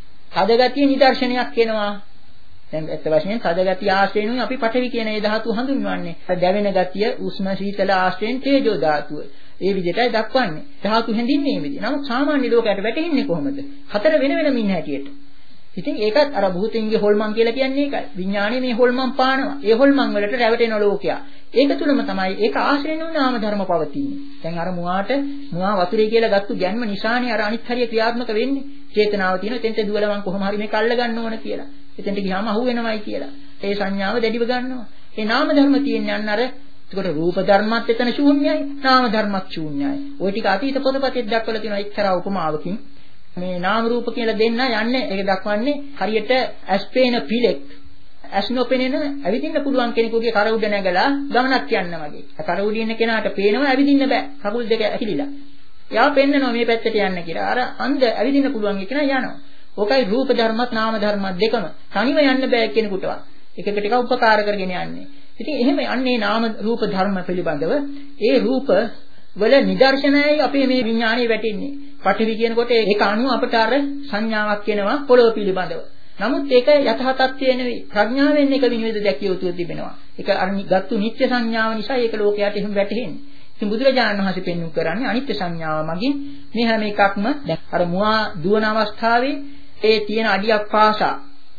තදගතිය නිදර්ශනයක් එනවා. දැන් ඇත්ත වශයෙන්ම තදගතිය ආශ්‍රයෙන්ුයි අපි පඨවි කියන ඒ ධාතුව හඳුන්වන්නේ. දැවෙන ගතිය, උෂ්ණ, සීතල ආශ්‍රයෙන් තේජෝ ධාතුව. ඒ විදිහටයි දක්වන්නේ. ධාතු හැඳින්වීම විදිහ. නමුත් සාමාන්‍ය ලෝකයට වැටෙන්නේ කොහොමද? හතර වෙන වෙනම ඉන්න හැටියට. ඉතින් ඒකත් අර භූතින්ගේ හොල්මන් කියලා කියන්නේ ඒකයි. විඥාණය මේ හොල්මන් පානවා. ඒ හොල්මන් වලට රැවටෙන ලෝකයක්. ඒක තුලම තමයි ඒක ආශ්‍රය නොවන නාම ධර්ම පවතින්නේ. දැන් අර මුවාට මුවා වතුරේ කියලා ගත්තු ගැන්ම නිසානේ අර අනිත් හරිය ක්‍රියාත්මක වෙන්නේ. චේතනාව තියෙන එතෙන්ට දුවල මං කොහොම හරි මේක අල්ල ගන්න ඕන කියලා. එතෙන්ට ගියාම අහු වෙනවයි කියලා. ඒ සංඥාව දැඩිව ගන්නවා. ඒ නාම ධර්ම තියෙන්නේ අන්න අර එතකොට රූප ධර්මත් එතන ශූන්‍යයි, නාම ධර්මත් ශූන්‍යයි. ওই ටික අතීත පොතපතේ දක්වලා තියෙනවා එක්තරා උපමාවකින්. මේ නාම රූප කියලා දෙන්න යන්නේ ඒක දක්වන්නේ හරියට ඇස්පේන පිලෙක් ඇස් නොපෙනෙන ඇවිදින්න පුළුවන් කෙනෙකුගේ කර උඩ නැගලා ගමනක් යන්න වගේ. කර උඩ ඉන්න කෙනාට පේනවා ඇවිදින්න බෑ. කකුල් දෙක ඇකිලිලා. එයා පෙන්නනවා මේ පැත්තට යන්න කියලා. අර අන්ධ ඇවිදින්න පුළුවන් කෙනා යනවා. ඕකයි රූප ධර්මත් නාම ධර්මත් දෙකම. තනිව යන්න බෑ කෙනෙකුටවත්. එකකට එක උපකාර කරගෙන යන්නේ. ඉතින් එහෙම යන්නේ නාම රූප ධර්ම පිළිබඳව ඒ රූප වල නිදර්ශනයයි අපේ මේ විඥාණය වැටෙන්නේ. පඨවි කියනකොට ඒක අනුව අපට අර සංඥාවක් එනවා පොළොව පිළිබඳව. නමුත් ඒක යථා තත්ත්වය නෙවෙයි. ප්‍රඥාවෙන් ඒක විනිවිද දැකිය යුතු තිබෙනවා. ඒක අර ගත්තු නිත්‍ය සංඥාව නිසා ඒක ලෝකයට එහෙම වැටහෙන්නේ. ඉතින් බුදුරජාණන් වහන්සේ පෙන්වු කරන්නේ අනිත්‍ය සංඥාව මගින් මේ හැම එකක්ම දැන් අර මුවා දුවන අවස්ථාවේ ඒ තියෙන අඩියක් පාසා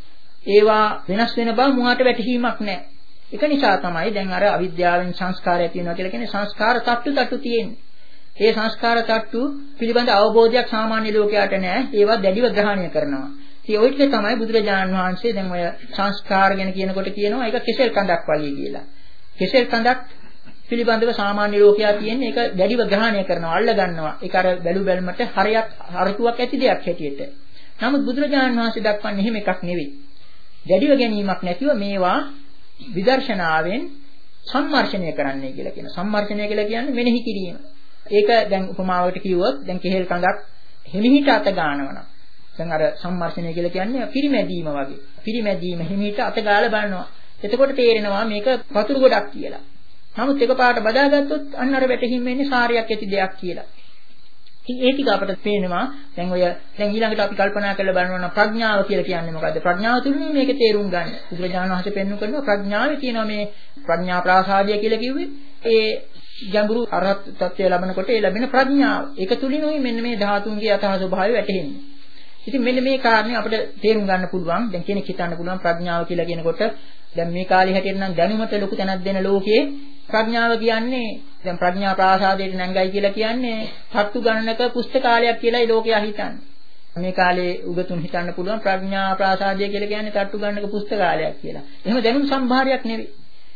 ඒවා වෙනස් වෙන බව මුවාට වැටහීමක් නැහැ. ඒක නිසා තමයි දැන් අර අවිද්‍යාවෙන් සංස්කාරය තියෙනවා කියලා කියන්නේ සංස්කාර තට්ටු තට්ටු තියෙන්නේ. ඒ සංස්කාර තට්ටු පිළිබඳ අවබෝධයක් සාමාන්‍ය ලෝකයට නැහැ. ඒවා දැඩිව ග්‍රහණය කරනවා. ඉතින් ওই ටික තමයි බුදුරජාණන් වහන්සේ දැන් ඔය සංස්කාර ගැන කියනකොට කියනවා ඒක කෙසෙල් කඳක් වගේ කියලා. කෙසෙල් කඳක් පිළිබඳව සාමාන්‍ය ලෝකයා තියෙන්නේ ඒක දැඩිව ග්‍රහණය කරනවා, අල්ල ගන්නවා. ඒක අර බැලු බැලමට හරයක් හරතුවක් ඇති දෙයක් හැටියට. නමුත් බුදුරජාණන් වහන්සේ දක්වන්නේ එහෙම එකක් නෙවෙයි. දැඩිව ගැනීමක් නැතිව මේවා විදර්ශනාවෙන් සම්මර්ෂණය කරන්නයි කියලා කියන. සම්මර්ෂණය කියලා කියන්නේ මෙනෙහි කිරීම. ඒක දැන් උපමාවකට කිව්වොත් දැන් කෙහෙල් කඳක් හිමිහිට අත ගන්නවනම් දැන් අර සම්මර්ෂණය කියලා කියන්නේ පිරිමැදීම වගේ. පිරිමැදීම හිමිහිට අත ගාලා බලනවා. එතකොට තේරෙනවා මේක වතුරු ගොඩක් කියලා. නමුත් එකපාරට බදාගත්තොත් අන්න අර වැටහිම් වෙන්නේ සාරයක් ඇති දෙයක් කියලා. ඉතින් ඒ ටික අපිට පේනවා දැන් ඔය දැන් ඊළඟට අපි කල්පනා කරලා බලනවා නම් ප්‍රඥාව කියලා කියන්නේ මොකද්ද? ප්‍රඥාව තුලින් මේක තේරුම් ගන්න. බුදුරජාණන් වහන්සේ පෙන්වු කරනවා ප්‍රඥාවේ තියෙනවා මේ ප්‍රඥා ප්‍රාසාදය කියලා කිව්වේ ඒ ගැඹුරු අරහත් තත්ත්වය ලැබෙනකොට ඒ ලැබෙන ප්‍රඥාව. ඒක තුලිනුයි මෙන්න මේ ධාතුන්ගේ යථා ස්වභාවය වැටහෙන්නේ. ඉතින් මෙන්න මේ කාරණේ අපිට තේරුම් ගන්න පුළුවන්. දැන් කෙනෙක් හිතන්න පුළුවන් ප්‍රඥාව කියලා කියනකොට දැන් මේ කාලේ හැටියට නම් දැනුමට ලොකු තැනක් දෙන ලෝකයේ ප්‍රඥාව කියන්නේ දැන් ප්‍රඥා ප්‍රාසාදයට නැංගයි කියලා කියන්නේ සත්තු ගණනක පුස්තකාලයක් කියලායි ලෝකයා හිතන්නේ. මේ කාලේ උගතුන් හිතන්න පුළුවන් ප්‍රඥා ප්‍රාසාදය කියලා කියන්නේ සත්තු ගණනක පුස්තකාලයක් කියලා. එහෙම දැනුම් සම්භාරයක් නෙවෙයි.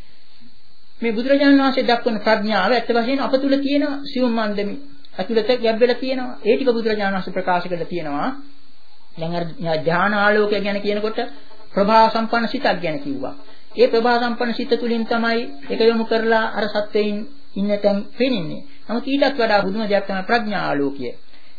මේ බුදුරජාණන් වහන්සේ දක්වන ප්‍රඥාව ඇත්ත වශයෙන්ම අප තුල තියෙන සියුම් මන්දමි අතුලත ගැබ්බෙලා තියෙනවා. ඒ ටික බුදුරජාණන් වහන්සේ ප්‍රකාශ කරලා තියෙනවා. දැන් අර ධ්‍යාන ආලෝකය ගැන කියනකොට ප්‍රභා සම්පන්න සිතක් ගැන කිව්වා. ඒ ප්‍රභා සම්පන්න සිත තුලින් තමයි ඒක යොමු කරලා අර සත්වයින් ඉන්න තැන් පෙනෙන්නේ. නමුත් ඊටත් වඩා බුදුම දෙයක් තමයි ප්‍රඥා ආලෝකය.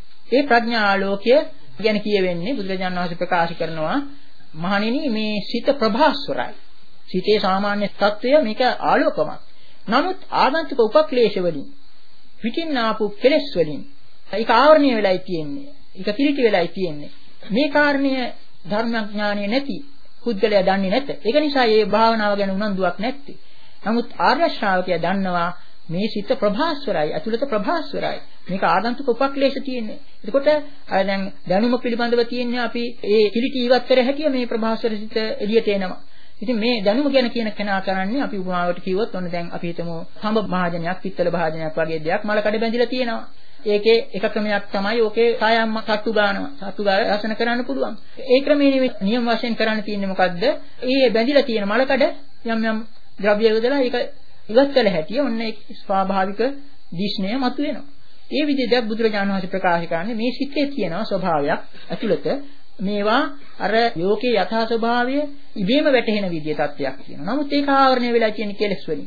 ඒ ප්‍රඥා ආලෝකය ගැන කියවෙන්නේ බුදුරජාණන් වහන්සේ ප්‍රකාශ කරනවා මහණෙනි මේ සිත ප්‍රභාස්වරයි. සිතේ සාමාන්‍ය තත්වය මේක ආලෝකමත්. නමුත් ආගන්තුක උපක්ලේශ වලින් පිටින් ආපු කෙලෙස් වලින් ඒක ආවරණය වෙලයි තියෙන්නේ. ඒක කිලිටි වෙලයි තියෙන්නේ. මේ කාරණය ධර්මඥානිය නැති පුද්ගලයා දන්නේ නැත. ඒක නිසා මේ භාවනාව ගැන උනන්දුවක් නැත්තේ. නමුත් ආර්ය ශ්‍රාවකයා දන්නවා මේ සිත ප්‍රභාස්වරයි, අතුලත ප්‍රභාස්වරයි. මේක ආගන්තුක උපක්ලේශ තියෙන්නේ. එතකොට අය දැන් දැනුම පිළිබඳව තියෙන්නේ අපි ඒ කිලිටි ඉවත් කර හැකිය මේ ප්‍රභාස්වර සිත එළියට එනවා. ඉතින් මේ දැනුම ගැන කියන කෙනා කරන්නේ අපි උපමාවට කිව්වොත් ඔන්න දැන් අපි හිතමු සම්බ භාජනයක්, පිත්තල භාජනයක් වගේ දෙයක් මල කඩ බැඳිලා තියෙනවා. ඒකේ එක ක්‍රමයක් තමයි ඕකේ කායම්ම කට්ටු ගන්නවා. සතු ගාලා රසන කරන්න පුළුවන්. ඒ ක්‍රමයේ නියම වශයෙන් කරන්න තියෙන්නේ මොකද්ද? ඒ බැඳිලා තියෙන මල කඩ යම් යම් ද්‍රව්‍ය යොදලා ඒක ඉවත් කළ හැටි ඔන්න ඒ ස්වාභාවික දිස්නය මතුවෙනවා. ඒ විදිහට බුදුරජාණන් වහන්සේ ප්‍රකාශ කරන්නේ මේ සිතේ තියෙන ස්වභාවයක් ඇතුළත මේවා අර යෝකේ යථා ස්වභාවය ඉබේම වැටහෙන විදිය තත්ත්වයක් තියෙනවා. නමුත් ඒක ආවරණය වෙලා තියෙන කෙලෙස් වලින්.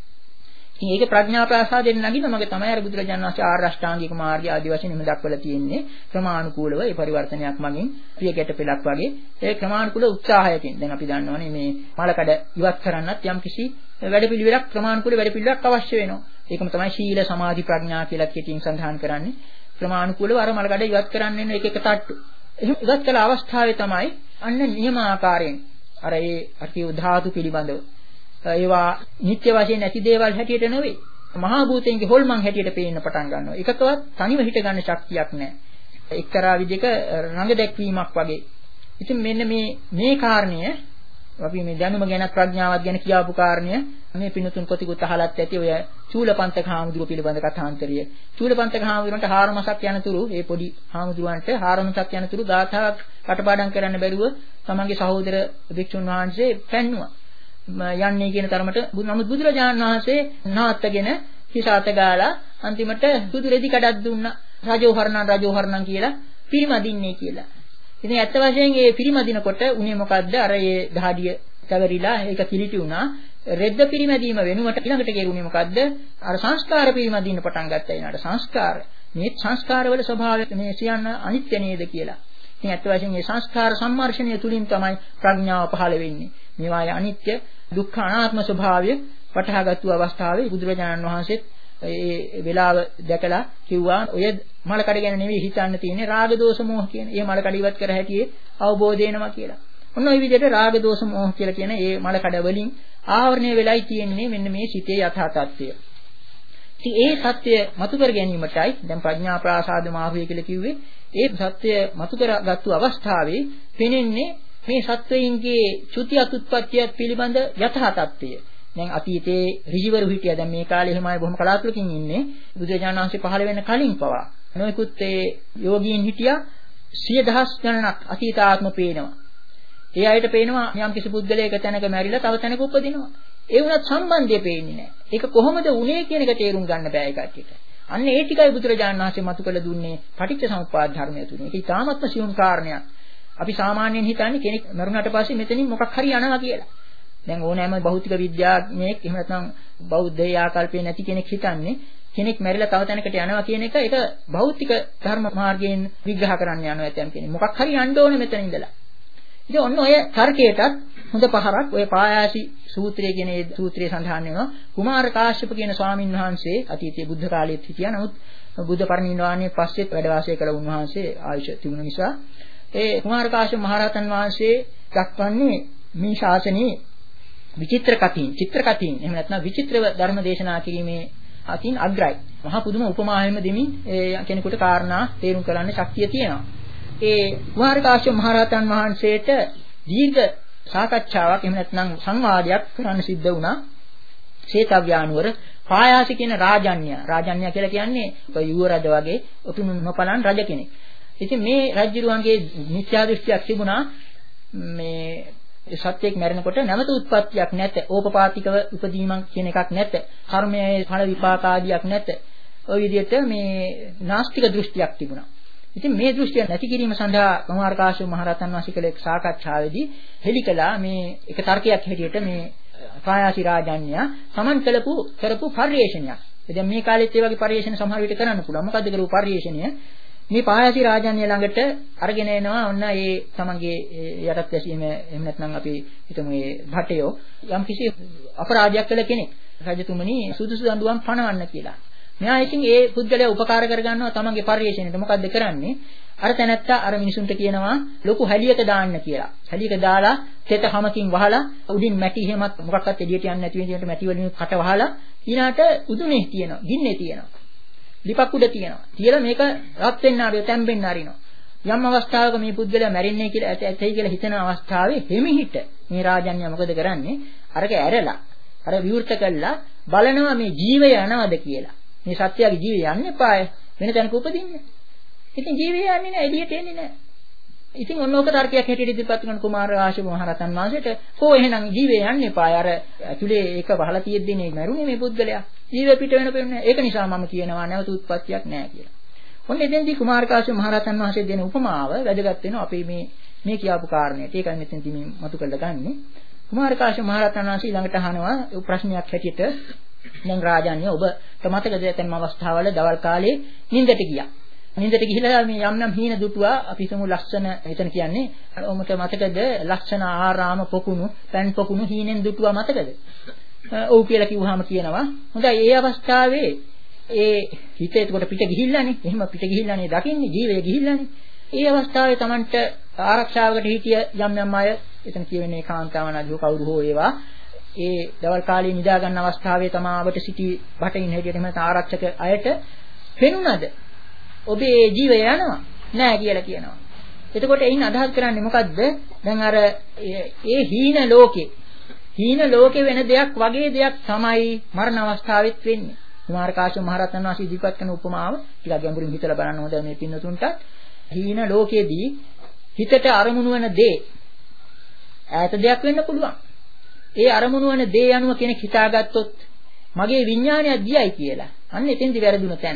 ඉතින් ඒක ප්‍රඥා ප්‍රාසාදයෙන් නගින මගේ තමයි අර බුදුරජාණන් වහන්සේ ආර්ය අෂ්ටාංගික මාර්ගය ආදී වශයෙන් එහෙම දක්වලා තියෙන්නේ. ක්‍රමානුකූලව ඒ පරිවර්තනයක් මගින් ප්‍රියකැට පෙළක් වගේ ඒ ක්‍රමානුකූල උත්සාහයකින් දැන් අපි දන්නවනේ මේ මලකඩ ඉවත් කරන්නත් යම් කිසි වැඩපිළිවෙලක් ක්‍රමානුකූල වැඩපිළිවෙලක් අවශ්‍ය වෙනවා. ඒකම තමයි ශීල සමාධි ප්‍රඥා කියලා කෙටියෙන් සඳහන් කරන්නේ. ක්‍රමානුකූලව අර මලකඩ ඉවත් කරන්න වෙන එක එක තට්ටු. එහෙම ඉවත් කළ අවස්ථාවේ තමයි අන්න නියම ආකාරයෙන් අර ඒ අර්ථය ධාතු පිළිබඳව ඒවා නිත්‍ය වශයෙන් නැති දේවල් හැටියට නෙවෙයි. මහා භූතයන්ගේ හොල්මන් හැටියට පේන්න පටන් ගන්නවා. එකකවත් තනිව හිට ගන්න ශක්තියක් නැහැ. එක්තරා විදිහක රඟ දැක්වීමක් වගේ. ඉතින් මෙන්න මේ මේ කාරණය අපි මේ දැනුම ගැන ප්‍රඥාවත් ගැන කියාපු කාරණය මේ පිනුතුන් පොතිකුත් අහලත් ඇති ඔය චූලපන්තක හාමුදුරුව පිළිබඳ කථාන්තරය. චූලපන්තක හාමුදුරන්ට හාරමසක් යනතුරු ඒ පොඩි හාමුදුරුවන්ට හාරමසක් යනතුරු ගාථාවක් කටපාඩම් කරන්න බැරුව තමන්ගේ සහෝදර භික්ෂුන් වහන්සේ පැන්නුවා. යන්නේ කියන තරමට නමුත් බුදුරජාණන් වහන්සේ නාත්තගෙන හිස අත ගාලා අන්තිමට සුදු රෙදි කඩක් දුන්නා. රජෝහරණන් රජෝහරණන් කියලා පිරිමදින්නේ කියලා. ඉතින් ඇත්ත වශයෙන් මේ පිරිමදිනකොට උනේ මොකද්ද? අර ඒ දහඩිය තවරිලා ඒක කිලිටි වුණා. රෙද්ද පිරිමැදීම වෙනුවට ඊළඟට කෙරුණේ මොකද්ද? අර සංස්කාර පිරිමදින්න පටන් ගත්තා ඊනාට සංස්කාර. මේ සංස්කාරවල ස්වභාවය මේ සියන්න අනිත්‍ය නේද කියලා. ඉතින් ඇත්ත වශයෙන් මේ සංස්කාර සම්මර්ෂණය තුලින් තමයි ප්‍රඥාව පහළ වෙන්නේ. මේවායේ අනිත්‍ය, දුක්ඛ, අනාත්ම ස්වභාවය වටහාගත්තු අවස්ථාවේ බුදුරජාණන් වහන්සේත් ඒ වෙලාව දැකලා කිව්වා ඔය මල කඩ ගැන නෙවෙයි හිතන්න තියෙන්නේ රාග දෝෂ මෝහ කියන. ඒ මල කඩ ඉවත් කර හැටියේ අවබෝධ වෙනවා කියලා. ඔන්න ඔය විදිහට රාග දෝෂ මෝහ කියලා කියන ඒ මල කඩ වලින් ආවරණය වෙලයි තියෙන්නේ මෙන්න මේ සිතේ යථා තත්ත්වය. ඉතින් ඒ සත්‍ය මතු කර ගැනීමටයි දැන් ප්‍රඥා ප්‍රාසාද මාර්ගය කියලා කිව්වේ. ඒ සත්‍ය මතු කරගත්තු අවස්ථාවේ පෙනෙන්නේ මේ සත්වයින්ගේ චුති අතුත්පත්තිය පිළිබඳ යථා තත්ත්වය. දැන් අතීතයේ ඍජුවරු හිටියා. දැන් මේ කාලේ එහෙමයි බොහොම කලාතුරකින් ඉන්නේ. බුදුරජාණන් වහන්සේ පහළ වෙන්න කලින් පවා. නොයෙකුත් ඒ යෝගීන් හිටියා සිය දහස් ගණනක් අතීත ආත්ම පේනවා. ඒ අයට පේනවා යම් කිසි පුද්ගලයෙක් තැනක මැරිලා තව තැනක උපදිනවා. ඒ වුණත් සම්බන්ධය පේන්නේ නැහැ. ඒක කොහොමද උනේ කියන එක තේරුම් ගන්න බෑ ඒ කට්ටියට. අන්න ඒ ටිකයි බුදුරජාණන් වහන්සේ මතු කළ දුන්නේ පටිච්ච සමුප්පාද ධර්මය තුලින්. ඒක ඉතාමත්ම සියුම් කාරණයක්. අපි සාමාන්‍යයෙන් හිතන්නේ කෙනෙක් මරුණාට පස්සේ මෙතනින් මොකක් හරි යනවා කියලා. දැන් ඕනෑම භෞතික විද්‍යාඥයෙක් එහෙම නැත්නම් බෞද්ධ ආකල්පේ නැති කෙනෙක් හිතන්නේ කෙනෙක් මැරිලා තව තැනකට යනවා කියන එක ඒක භෞතික ධර්ම මාර්ගයෙන් විග්‍රහ කරන්න යනවා ඇතම් කෙනෙක්. මොකක් හරි යන්න ඕනේ මෙතන ඉඳලා. ඉතින් ඔන්න ඔය තර්කයටත් හොඳ පහරක් ඔය පායාසි සූත්‍රය කියන ඒ සූත්‍රයේ සඳහන් වෙනවා. කුමාර කාශ්‍යප කියන ස්වාමින් වහන්සේ අතීතයේ බුද්ධ කාලයේත් හිටියා. නමුත් බුද්ධ පරිනිර්වාණයේ පස්සෙත් වැඩ වාසය කළ උන්වහන්සේ ආයුෂ තිබුණ නිසා ඒ කුමාර කාශ්‍යප මහරහතන් වහන්සේ දක්වන්නේ මේ ශාසනයේ විචිත්‍ර කතින් චිත්‍ර කතින් එහෙම නැත්නම් විචිත්‍රව ධර්ම දේශනා කිරීමේ අතින් අග්‍රයි. මහා පුදුම උපමාවෙම දෙමින් ඒ කෙනෙකුට කාරණා තේරුම් කරන්න ශක්තිය තියෙනවා. ඒ කුමාර කාශ්‍යප මහරහතන් වහන්සේට දීර්ඝ සාකච්ඡාවක් එහෙම නැත්නම් සංවාදයක් කරන්න සිද්ධ වුණා. ශේතව්‍යානුවර පායාසි කියන රාජන්‍ය රාජන්‍ය කියලා කියන්නේ ඔය යුව රජ වගේ උතුණු නොපලන් රජ කෙනෙක්. ඉතින් මේ රජුරුවන්ගේ මිත්‍යා දෘෂ්ටියක් තිබුණා මේ සත්‍යයක් මැරෙනකොට නැවත උත්පත්තියක් නැත. ඕපපාතිකව උපදීමක් කියන එකක් නැත. කර්මයේ ඵල විපාක ආදියක් නැත. ඔය විදිහට මේ නාස්තික දෘෂ්ටියක් තිබුණා. ඉතින් මේ දෘෂ්ටිය නැති කිරීම සඳහා කුමාර කාශ්‍යප මහ රහතන් වහන්සේ කළ සාකච්ඡාවේදී හෙලිකලා මේ එක තර්කයක් හැටියට මේ පායාසි රාජන්‍ය සමන් කළපු කරපු පරිශ්‍රණයක්. දැන් මේ කාලෙත් ඒ වගේ පරිශ්‍රණ සමහර විට කරන්න පුළුවන්. මොකද්ද කරපු පරිශ්‍රණය? මේ පායාසි රාජන්‍ය ළඟට අරගෙන එනවා ඔන්න ඒ තමන්ගේ යටත් ඇසීම එහෙම නැත්නම් අපි හිතමු මේ භටයෝ යම් කිසි අපරාධයක් කළ කෙනෙක් රජතුමනි සුදුසු දඬුවම් පනවන්න කියලා. මෙයා ඉතින් ඒ පුද්ගලයා උපකාර කරගන්නවා තමන්ගේ පරිශ්‍රණයට. මොකද්ද කරන්නේ? අර තැනැත්තා අර මිනිසුන්ට කියනවා ලොකු හැලියක දාන්න කියලා. හැලියක දාලා තෙත හැමකින් වහලා උඩින් මැටි එහෙමත් මොකක්වත් එළියට යන්නේ නැති විදිහට මැටි වලින් කට වහලා ඊනාට උදුනේ තියෙනවා. ගින්නේ තියෙනවා. ලිපක් උඩ තියෙනවා. තියලා මේක රත් වෙන්න ආරිය තැම්බෙන්න ආරිනවා. යම් අවස්ථාවක මේ පුද්ගලයා මැරෙන්නේ කියලා ඇතයි කියලා හිතන අවස්ථාවේ හිමිහිට මේ රාජන්‍ය මොකද කරන්නේ? අරක ඇරලා අර විවෘත කළා බලනවා මේ ජීවය යනවද කියලා. මේ සත්‍යයේ ජීවය යන්නේ පාය වෙන තැනක උපදින්නේ. ඉතින් ජීවය යන්නේ නැහැ එළියට එන්නේ නැහැ. ඉතින් ඔන්නෝක තර්කයක් හැටියට ඉදිරිපත් කරන කුමාර කාශ්‍යප මහ රහතන් වහන්සේට කෝ එහෙනම් ජීවය යන්නේ පාය අර ඇතුලේ ඒක වහලා තියෙද්දී නේ මැරුණේ මේ පුද්ගලයා. ජීවය පිට වෙන පෙන්නේ. ඒක නිසා මම කියනවා නැවත උත්පත්තියක් නැහැ කියලා. ඔන්න එතෙන්දී කුමාර කාශ්‍යප මහ රහතන් වහන්සේ දෙන උපමාව වැදගත් වෙනවා අපි මේ මේ කියපු කාරණේට. ඒකයි මෙතෙන්දී මේ මතු කරලා ගන්නෙ. කුමාර කාශ්‍යප මහ රහතන් වහන්සේ ළඟට අහනවා ප්‍රශ්නයක් හැටියට දැන් රාජාන්‍ය ඔබට මතකද ඇතැම් අවස්ථාවල දවල් කාලේ නිින්දට ගියා. නිින්දට ගිහිලා මේ යම් නම් හීන දුටුවා අපි හිතමු ලක්ෂණ එතන කියන්නේ ඔබට මතකද ලක්ෂණ ආරාම පොකුණු පෑන් පොකුණු හීනෙන් දුටුවා මතකද? ඔව් කියලා කිව්වහම කියනවා හොඳයි ඒ අවස්ථාවේ ඒ හිත එතකොට පිට ගිහිල්ලානේ. එහෙම පිට ගිහිල්ලානේ දකින්නේ ජීවය ගිහිල්ලානේ. ඒ අවස්ථාවේ Tamanට ආරක්ෂාවකට හිටිය යම් යම් අය එතන කියවෙන්නේ කාන්තාවන් අධිව කවුරු හෝ ඒවා ඒ දවල් කාලේ නිදා ගන්න අවස්ථාවේ තමාවට සිටි බටින් හැටියට එහෙම ආරක්ෂක අයට පෙනුනද ඔබේ ජීවය යනවා නෑ කියලා කියනවා. එතකොට එයින් අදහස් කරන්නේ මොකද්ද? දැන් අර ඒ හීන ලෝකේ හීන ලෝකේ වෙන දෙයක් වගේ දෙයක් තමයි මරණ අවස්ථාවෙත් වෙන්නේ. කුමාර කාශ්‍යප මහ රහතන් වහන්සේ ඉදිරිපත් කරන උපමාව ටිකක් ගැඹුරින් හිතලා බලන්න ඕනේ මේ පින්නතුන්ට. හීන ලෝකයේදී හිතට අරමුණු වෙන දේ ඈත දෙයක් වෙන්න පුළුවන්. ඒ අරමුණු වෙන දේ අනුව කෙනෙක් හිතාගත්තොත් මගේ විඥානය දියයි කියලා. අන්න එතෙන්දි වැරදුන තැන.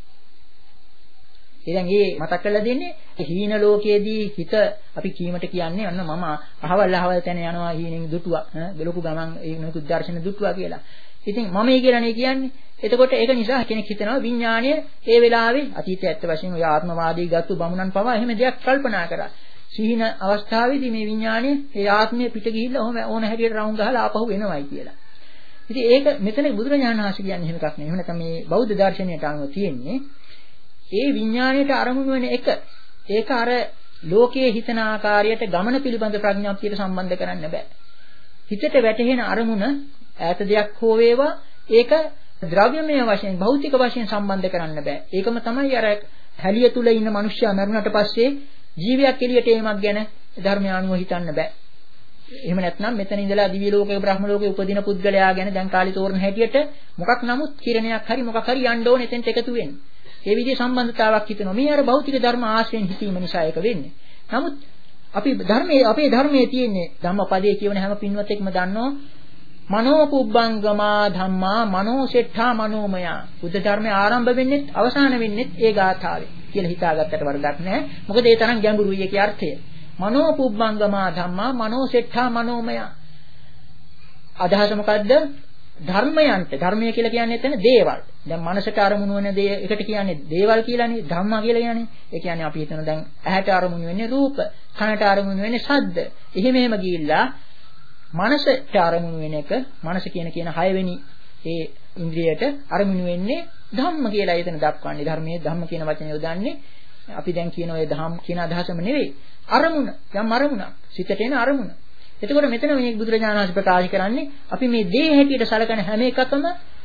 ඉතින් මේ මතක් කරලා දෙන්නේ හීන ලෝකයේදී හිත අපි කීමට කියන්නේ අන්න මම අහවල් අහවල් තැන යනවා හීනෙන් දුටුවා ඈ ලොකු ගමන් ඒ නුකුත් දර්ශන දුටුවා කියලා. ඉතින් මම ඒ කියලානේ කියන්නේ. එතකොට ඒක නිසා කෙනෙක් හිතනවා විඥාණය ඒ වෙලාවේ අතීතයේ ඇත්ත වශයෙන්ම ඔය ආත්මවාදී ගත්තු බමුණන් පවා එහෙම දෙයක් කල්පනා කරා. සිහින අවස්ථාවේදී මේ විඥාණය ඒ ආත්මය පිට ගිහිල්ලා ඔහොම ඕන හැටියට රවුම් ගහලා ආපහු එනවයි කියලා. ඉතින් ඒක මෙතන බුදුරජාණන් වහන්සේ කියන්නේ එහෙම එකක් නෙවෙයි. එහෙම නැත්නම් මේ බෞද්ධ දර්ශනයට අනුව තියෙන්නේ ඒ විඥාණයට අරමුණු වෙන එක ඒක අර ලෝකයේ හිතන ආකාරයට ගමන පිළිබඳ ප්‍රඥාප්තියට සම්බන්ධ කරන්න බෑ. හිතට වැටහෙන අරමුණ ඈත දෙයක් හෝ වේවා ඒක ද්‍රව්‍යමය වශයෙන් භෞතික වශයෙන් සම්බන්ධ කරන්න බෑ. ඒකම තමයි අර හැලිය තුල ඉන්න මිනිස්සයා මරුණට පස්සේ ජීවියක් එළියට ඒමක් ගැන ධර්මය අනුව හිතන්න බෑ. එහෙම නැත්නම් මෙතන ඉඳලා දිව්‍ය ලෝකේ බ්‍රහ්ම ලෝකේ උපදින පුද්ගලයා ගැන දැන් කාලේ තෝරන හැටියට මොකක් නමුත් කිරණයක් හරි මොකක් හරි යන්න ඕනේ එතෙන්ට එකතු වෙන්නේ. ඒ විදිහේ සම්බන්ධතාවක් හිතෙනවා. මේ අර භෞතික ධර්ම ආශ්‍රයෙන් හිතීම නිසා ඒක වෙන්නේ. නමුත් අපි ධර්මයේ අපේ ධර්මයේ තියෙන්නේ ධම්මපදයේ කියවන හැම පින්වත්ෙක්ම දන්නවා මනෝ පුබ්බංගමා ධම්මා මනෝ සෙට්ඨා මනෝමය. බුද්ධ ධර්මයේ ආරම්භ වෙන්නේ අවසාන වෙන්නේ ඒ ගාථාවේ කියලා හිතාගත්තට වරදක් නැහැ. මොකද ඒ තරම් ගැඹුරුයි ඒකේ අර්ථය. මනෝ පුබ්බංගමා ධම්මා මනෝ සෙට්ඨා මනෝමය. අදහස මොකද්ද? ධර්මයන්ට ධර්මය කියලා කියන්නේ එතන දේවල්. දැන් මනසට අරමුණු වෙන දේ එකට කියන්නේ දේවල් කියලානේ ධම්මා කියලා කියන්නේ. ඒ කියන්නේ අපි හිතන දැන් ඇහැට අරමුණු වෙන්නේ රූප, කනට අරමුණු වෙන්නේ ශබ්ද. එහෙම එහෙම ගිහිල්ලා මනසට අරමුණු වෙන එක මනස කියන කියන හයවෙනි ඒ ඉන්ද්‍රියට අරමුණු වෙන්නේ ධම්ම කියලා එතන දක්වන්නේ. ධර්මයේ ධම්ම කියන වචනේ යොදන්නේ අපි දැන් කියන ඔය ධම්ම කියන අදහසම නෙවෙයි. අරමුණ. යම් අරමුණක්. සිතට එන අරමුණ. එතකොට මෙතන මේ බුදුරජාණන් වහන්සේ ප්‍රකාශ කරන්නේ අපි මේ දේ හැටියට සලකන හැම එකකම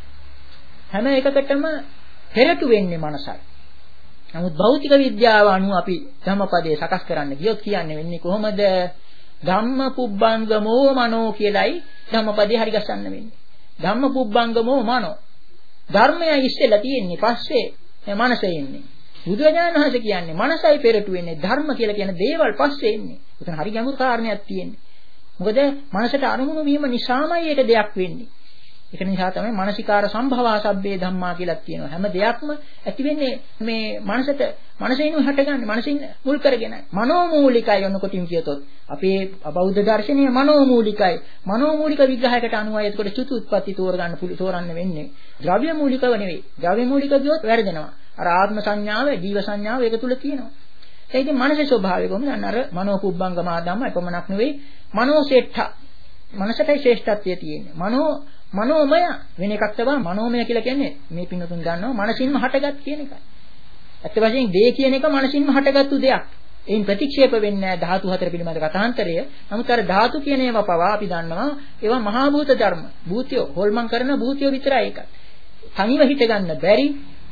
හැම එකකටම පෙරටු වෙන්නේ මනසයි. නමුත් භෞතික විද්‍යාව අනුව අපි ධම්මපදයේ සකස් කරන්න ගියොත් කියන්නේ වෙන්නේ කොහොමද? ධම්ම පුබ්බංගමෝ මනෝ කියලයි ධම්මපදේ හරි ගස්සන්න වෙන්නේ. ධම්ම පුබ්බංගමෝ මනෝ. ධර්මය ඉස්සෙල්ලා තියෙන්නේ පස්සේ මනස එන්නේ. බුදුරජාණන් වහන්සේ කියන්නේ මනසයි පෙරටු වෙන්නේ. ධර්ම කියලා කියන දේවල් පස්සේ එන්නේ. එතන හරි ගැඹුරු කාරණයක් තියෙන්නේ. මොකද මනසට අරමුණු වීම නිසාමයි ඒක දෙයක් වෙන්නේ. ඒක නිසා තමයි මානසිකාර සම්භවා සබ්බේ ධම්මා කියලා කියනවා. හැම දෙයක්ම ඇති වෙන්නේ මේ මනසට මනසින් හටගන්නේ මනසින් මුල් කරගෙනයි. මනෝමූලිකයි ඔන්නකොටින් කියතොත් අපේ බෞද්ධ දර්ශනීය මනෝමූලිකයි. මනෝමූලික විග්‍රහයකට අනුවයි එතකොට චුතු උත්පත්ති තෝරගන්න පුළු තෝරන්න වෙන්නේ. ද්‍රව්‍ය මූලිකව නෙවෙයි. ද්‍රව්‍ය මූලික ගියොත් වැරදෙනවා. අර ආත්ම සංඥාව, ජීව සංඥාව ඒක තුල තියෙනවා. ඒ ඉතින් මනසේ ස්වභාවය කොහොමද? අර මනෝපුබ්බංගමා ධම්ම එපමණක් නෙවෙයි. මනෝසෙට්ඨ. මනසටයි ශ්‍රේෂ්ඨත්වය තියෙන්නේ. මනෝ මනෝමය වෙන එකක් තමයි මනෝමය කියලා කියන්නේ මේ පින්නතුන් දන්නවා මනසින්ම හටගත් කියන එකයි. ඇත්ත වශයෙන් දේ කියන එක මනසින්ම හටගත්තු දෙයක්. ඒන් ප්‍රතික්ෂේප වෙන්නේ නැහැ ධාතු හතර පිළිබඳ කතාන්තරය. නමුත් අර ධාතු කියන ඒවා පවා අපි දන්නවා ඒවා මහා භූත ධර්ම. භූතයෝ හොල්මන් කරන භූතයෝ විතරයි ඒක. තනිව හිට ගන්න බැරි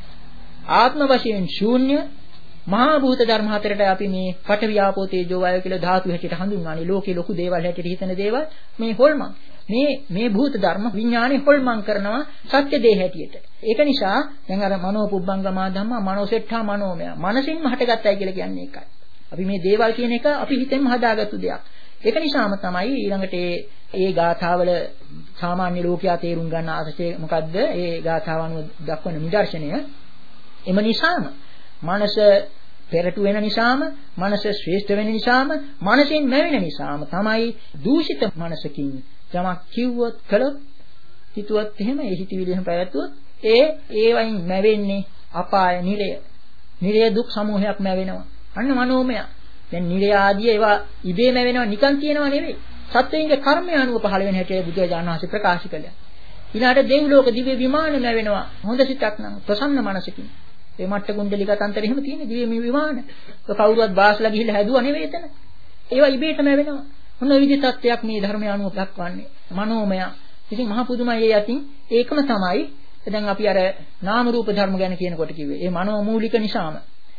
ආත්ම වශයෙන් ශූන්‍ය මහා භූත ධර්ම හතරට අපි මේ පඨවි ආපෝ තේජෝ වායෝ කියලා ධාතු හැටියට හඳුන්වන්නේ. ලෝකේ ලොකු දේවල් හැටියට හිතන දේවල් මේ හොල්මන්. මේ මේ භූත ධර්ම විඥානේ හොල්මන් කරනවා සත්‍ය දේ හැටියට. ඒක නිසා දැන් අර මනෝ පුබ්බංගමා ධම්මා මනෝසෙට්ඨා මනෝමය. මනසින්ම හටගත්තයි කියලා කියන්නේ ඒකයි. අපි මේ දේවල් කියන එක අපි හිතෙන්ම හදාගත්තු දෙයක්. ඒක නිසාම තමයි ඊළඟට ඒ ඒ ගාථාවල සාමාන්‍ය ලෝකයා තේරුම් ගන්න ආශය මොකද්ද? ඒ ගාථාව අනුව දක්වන නිදර්ශනය. එම නිසාම මනස පෙරටු වෙන නිසාම මනස ශ්‍රේෂ්ඨ වෙන නිසාම මනසින් මැවෙන නිසාම තමයි දූෂිත මනසකින් යමක් කිව්වොත් කළොත් හිතුවත් එහෙම ඒ හිතවිලි එහෙම පැවැත්වුවොත් ඒ ඒ වයින් මැවෙන්නේ අපාය නිරය. නිරය දුක් සමූහයක් මැවෙනවා. අන්න මනෝමය. දැන් නිරය ආදී ඒවා ඉබේම මැවෙනවා නිකන් කියනවා නෙවෙයි. සත්වයින්ගේ කර්මය අනුව පහළ වෙන හැටි බුදුරජාණන් වහන්සේ ප්‍රකාශ කළා. ඊළාට දෙව්ලෝක දිව්‍ය විමාන මැවෙනවා. හොඳ සිතක් නම් ප්‍රසන්න මනසකින්. ඒ මට්ට කුණ්ඩලික තන්තර එහෙම තියෙන දිව්‍ය විමාන. කවුරුවත් බාස්ලා ගිහිල්ලා හැදුවා නෙවෙයි එතන. ඒවා ඉබේටම වෙනවා. මොන විදිහේ තත්ත්වයක් මේ ධර්මය අනුව දක්වන්නේ. මනෝමය. ඉතින් මහ පුදුමයි ඒ යතින් ඒකම තමයි දැන් අපි අර නාම රූප ධර්ම ගැන කියනකොට කිව්වේ. ඒ මනෝමූලික නිසාම.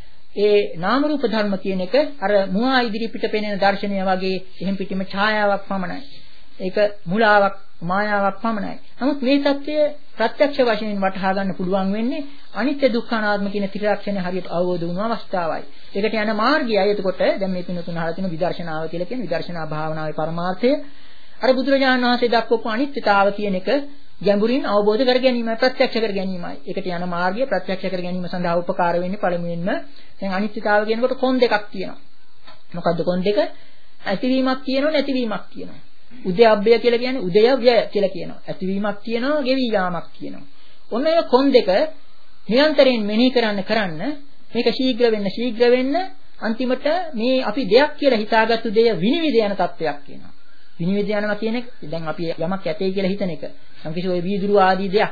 ඒ නාම රූප ධර්ම කියන එක අර මුවා ඉදිරි පිට පෙනෙන දර්ශනය වගේ එහෙම් පිටිම ඡායාවක් පමණයි. ඒක මුලාවක් මායාවක් පමණයි. නමුත් මේ தත්ත්වය ප්‍රත්‍යක්ෂ වශයෙන් වටහා ගන්න පුළුවන් වෙන්නේ අනිත්‍ය දුක්ඛ අනාත්ම කියන ත්‍රිලක්ෂණය හරියට අවබෝධ වුණු අවස්ථාවයි. ඒකට යන මාර්ගයයි එතකොට දැන් මේ පින්නතුන් අහලා තියෙන විදර්ශනාව කියලා කියන විදර්ශනා භාවනාවේ පරමාර්ථය අර බුදුරජාණන් වහන්සේ දක්වපු අනිත්‍යතාව කියන එක ගැඹුරින් අවබෝධ කර ගැනීමයි ප්‍රත්‍යක්ෂ කර ගැනීමයි. ඒකට යන මාර්ගය ප්‍රත්‍යක්ෂ කර ගැනීම සඳහා උපකාර වෙන්නේ පළමුවෙන්ම දැන් අනිත්‍යතාව කියනකොට කොන් දෙකක් තියෙනවා. මොකද්ද කොන් දෙක? ඇතිවීමක් තියෙනවා නැතිවීමක් තියෙනවා. උද්‍යප්පය කියලා කියන්නේ උදය ව්‍යය කියලා කියනවා. ඇතිවීමක් තියෙනවා ගෙවි යාමක් කියනවා. ඔන්න ඔය කොන් දෙක නිරන්තරයෙන් මෙනෙහි කරන්න කරන්න මේක ශීඝ්‍ර වෙන්න ශීඝ්‍ර වෙන්න අන්තිමට මේ අපි දෙයක් කියලා හිතාගත්තු දෙය විනිවිද යන තත්ත්වයක් කියනවා. විනිවිද යනවා කියන එක දැන් අපි යමක් ඇතේ කියලා හිතන එක. සම්කිසි ඔය වීදුරු ආදී දෙයක්.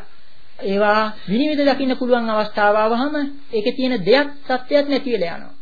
ඒවා විනිවිද දකින්න පුළුවන් අවස්ථාව ආවහම ඒකේ තියෙන දෙයක් සත්‍යයක් නැති වෙලා යනවා.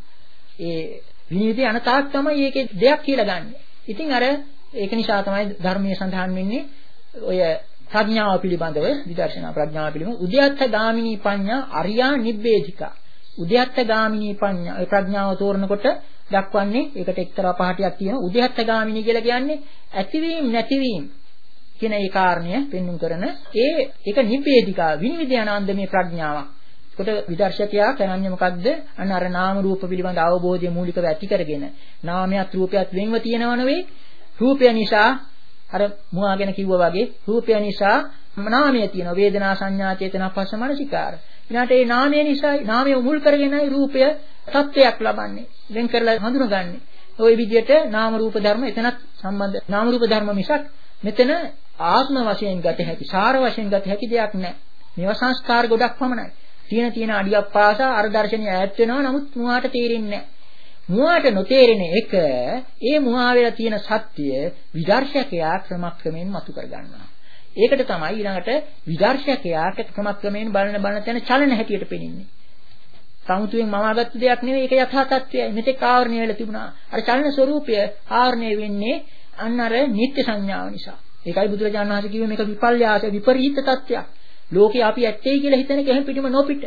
ඒ විනිවිද යන තාක් තමයි ඒකේ දෙයක් කියලා ගන්නෙ. ඉතින් අර ඒක නිසා තමයි ධර්මයේ සඳහන් වෙන්නේ ඔය ප්‍රඥාව පිළිබඳව විදර්ශනා ප්‍රඥාව පිළිබඳව උද්‍යත්ත ගාමිනී පඤ්ඤා අරියා නිබ්බේධිකා. උද්‍යත්ත ගාමිනී පඤ්ඤා ඒ ප්‍රඥාව තෝරනකොට දක්වන්නේ ඒකට එක්තරා පහටියක් තියෙනවා. උද්‍යත්ත ගාමිනී කියලා කියන්නේ ඇතිවීම නැතිවීම කියන ඒ කාරණය පෙන්වුම් කරන ඒ ඒක නිබ්බේධිකා විනිවිද යන අන්දමේ ප්‍රඥාවක්. ඒකට විදර්ශකයා කරන්නේ මොකද්ද? අන්න අර නාම රූප පිළිබඳ අවබෝධය මූලිකව ඇති කරගෙන නාමයක් රූපයක් වෙන්ව තියෙනව නෙවෙයි. රූපය නිසා අර මුවා ගැන කිව්වා වගේ රූපය නිසා නාමය තියෙනවා. වේදනා සංඥා චේතනා පස්ස මනසිකාර. ඊළාට ඒ නාමය නිසා නාමය මුල් කරගෙනයි රූපය තත්වයක් ලබන්නේ. වෙන් කරලා හඳුනගන්නේ. ওই විදිහට නාම රූප ධර්ම එතනත් සම්බන්ධ නාම රූප ධර්ම මිසක් මෙතන ආත්ම වශයෙන් ගත හැකි සාර වශයෙන් ගත හැකි දෙයක් නැහැ. මේවා සංස්කාර ගොඩක් පමණයි. තියෙන තියෙන අඩියක් පාසා අර දර්ශනය ඈත් වෙනවා. නමුත් මුවාට තේරෙන්නේ නැහැ. මුවාට නොතේරෙන එක ඒ මුවා වෙලා තියෙන සත්‍ය විදර්ශකයා ක්‍රමක්‍රමයෙන් මතු කර ගන්නවා. ඒකට තමයි ඊළඟට විදර්ශකයා ක්‍රමක්‍රමයෙන් බලන බලන තැන චලන හැටියට පෙනෙන්නේ. සමුතුයෙන් මවාගත්තු දෙයක් නෙවෙයි ඒක යථා තත්ත්වයයි. මෙතෙක් ආවරණය වෙලා තිබුණා. අර චලන ස්වરૂපය ආවරණය වෙන්නේ අන්න අර නිත්‍ය සංඥාව නිසා. ඒකයි බුදුරජාණන් වහන්සේ කිව්වේ මේක විපල්යාස විපරීත තත්ත්වයක්. ලෝකේ අපි ඇත්තේ කියලා හිතන කෙහෙන් පිටිම නොපිට.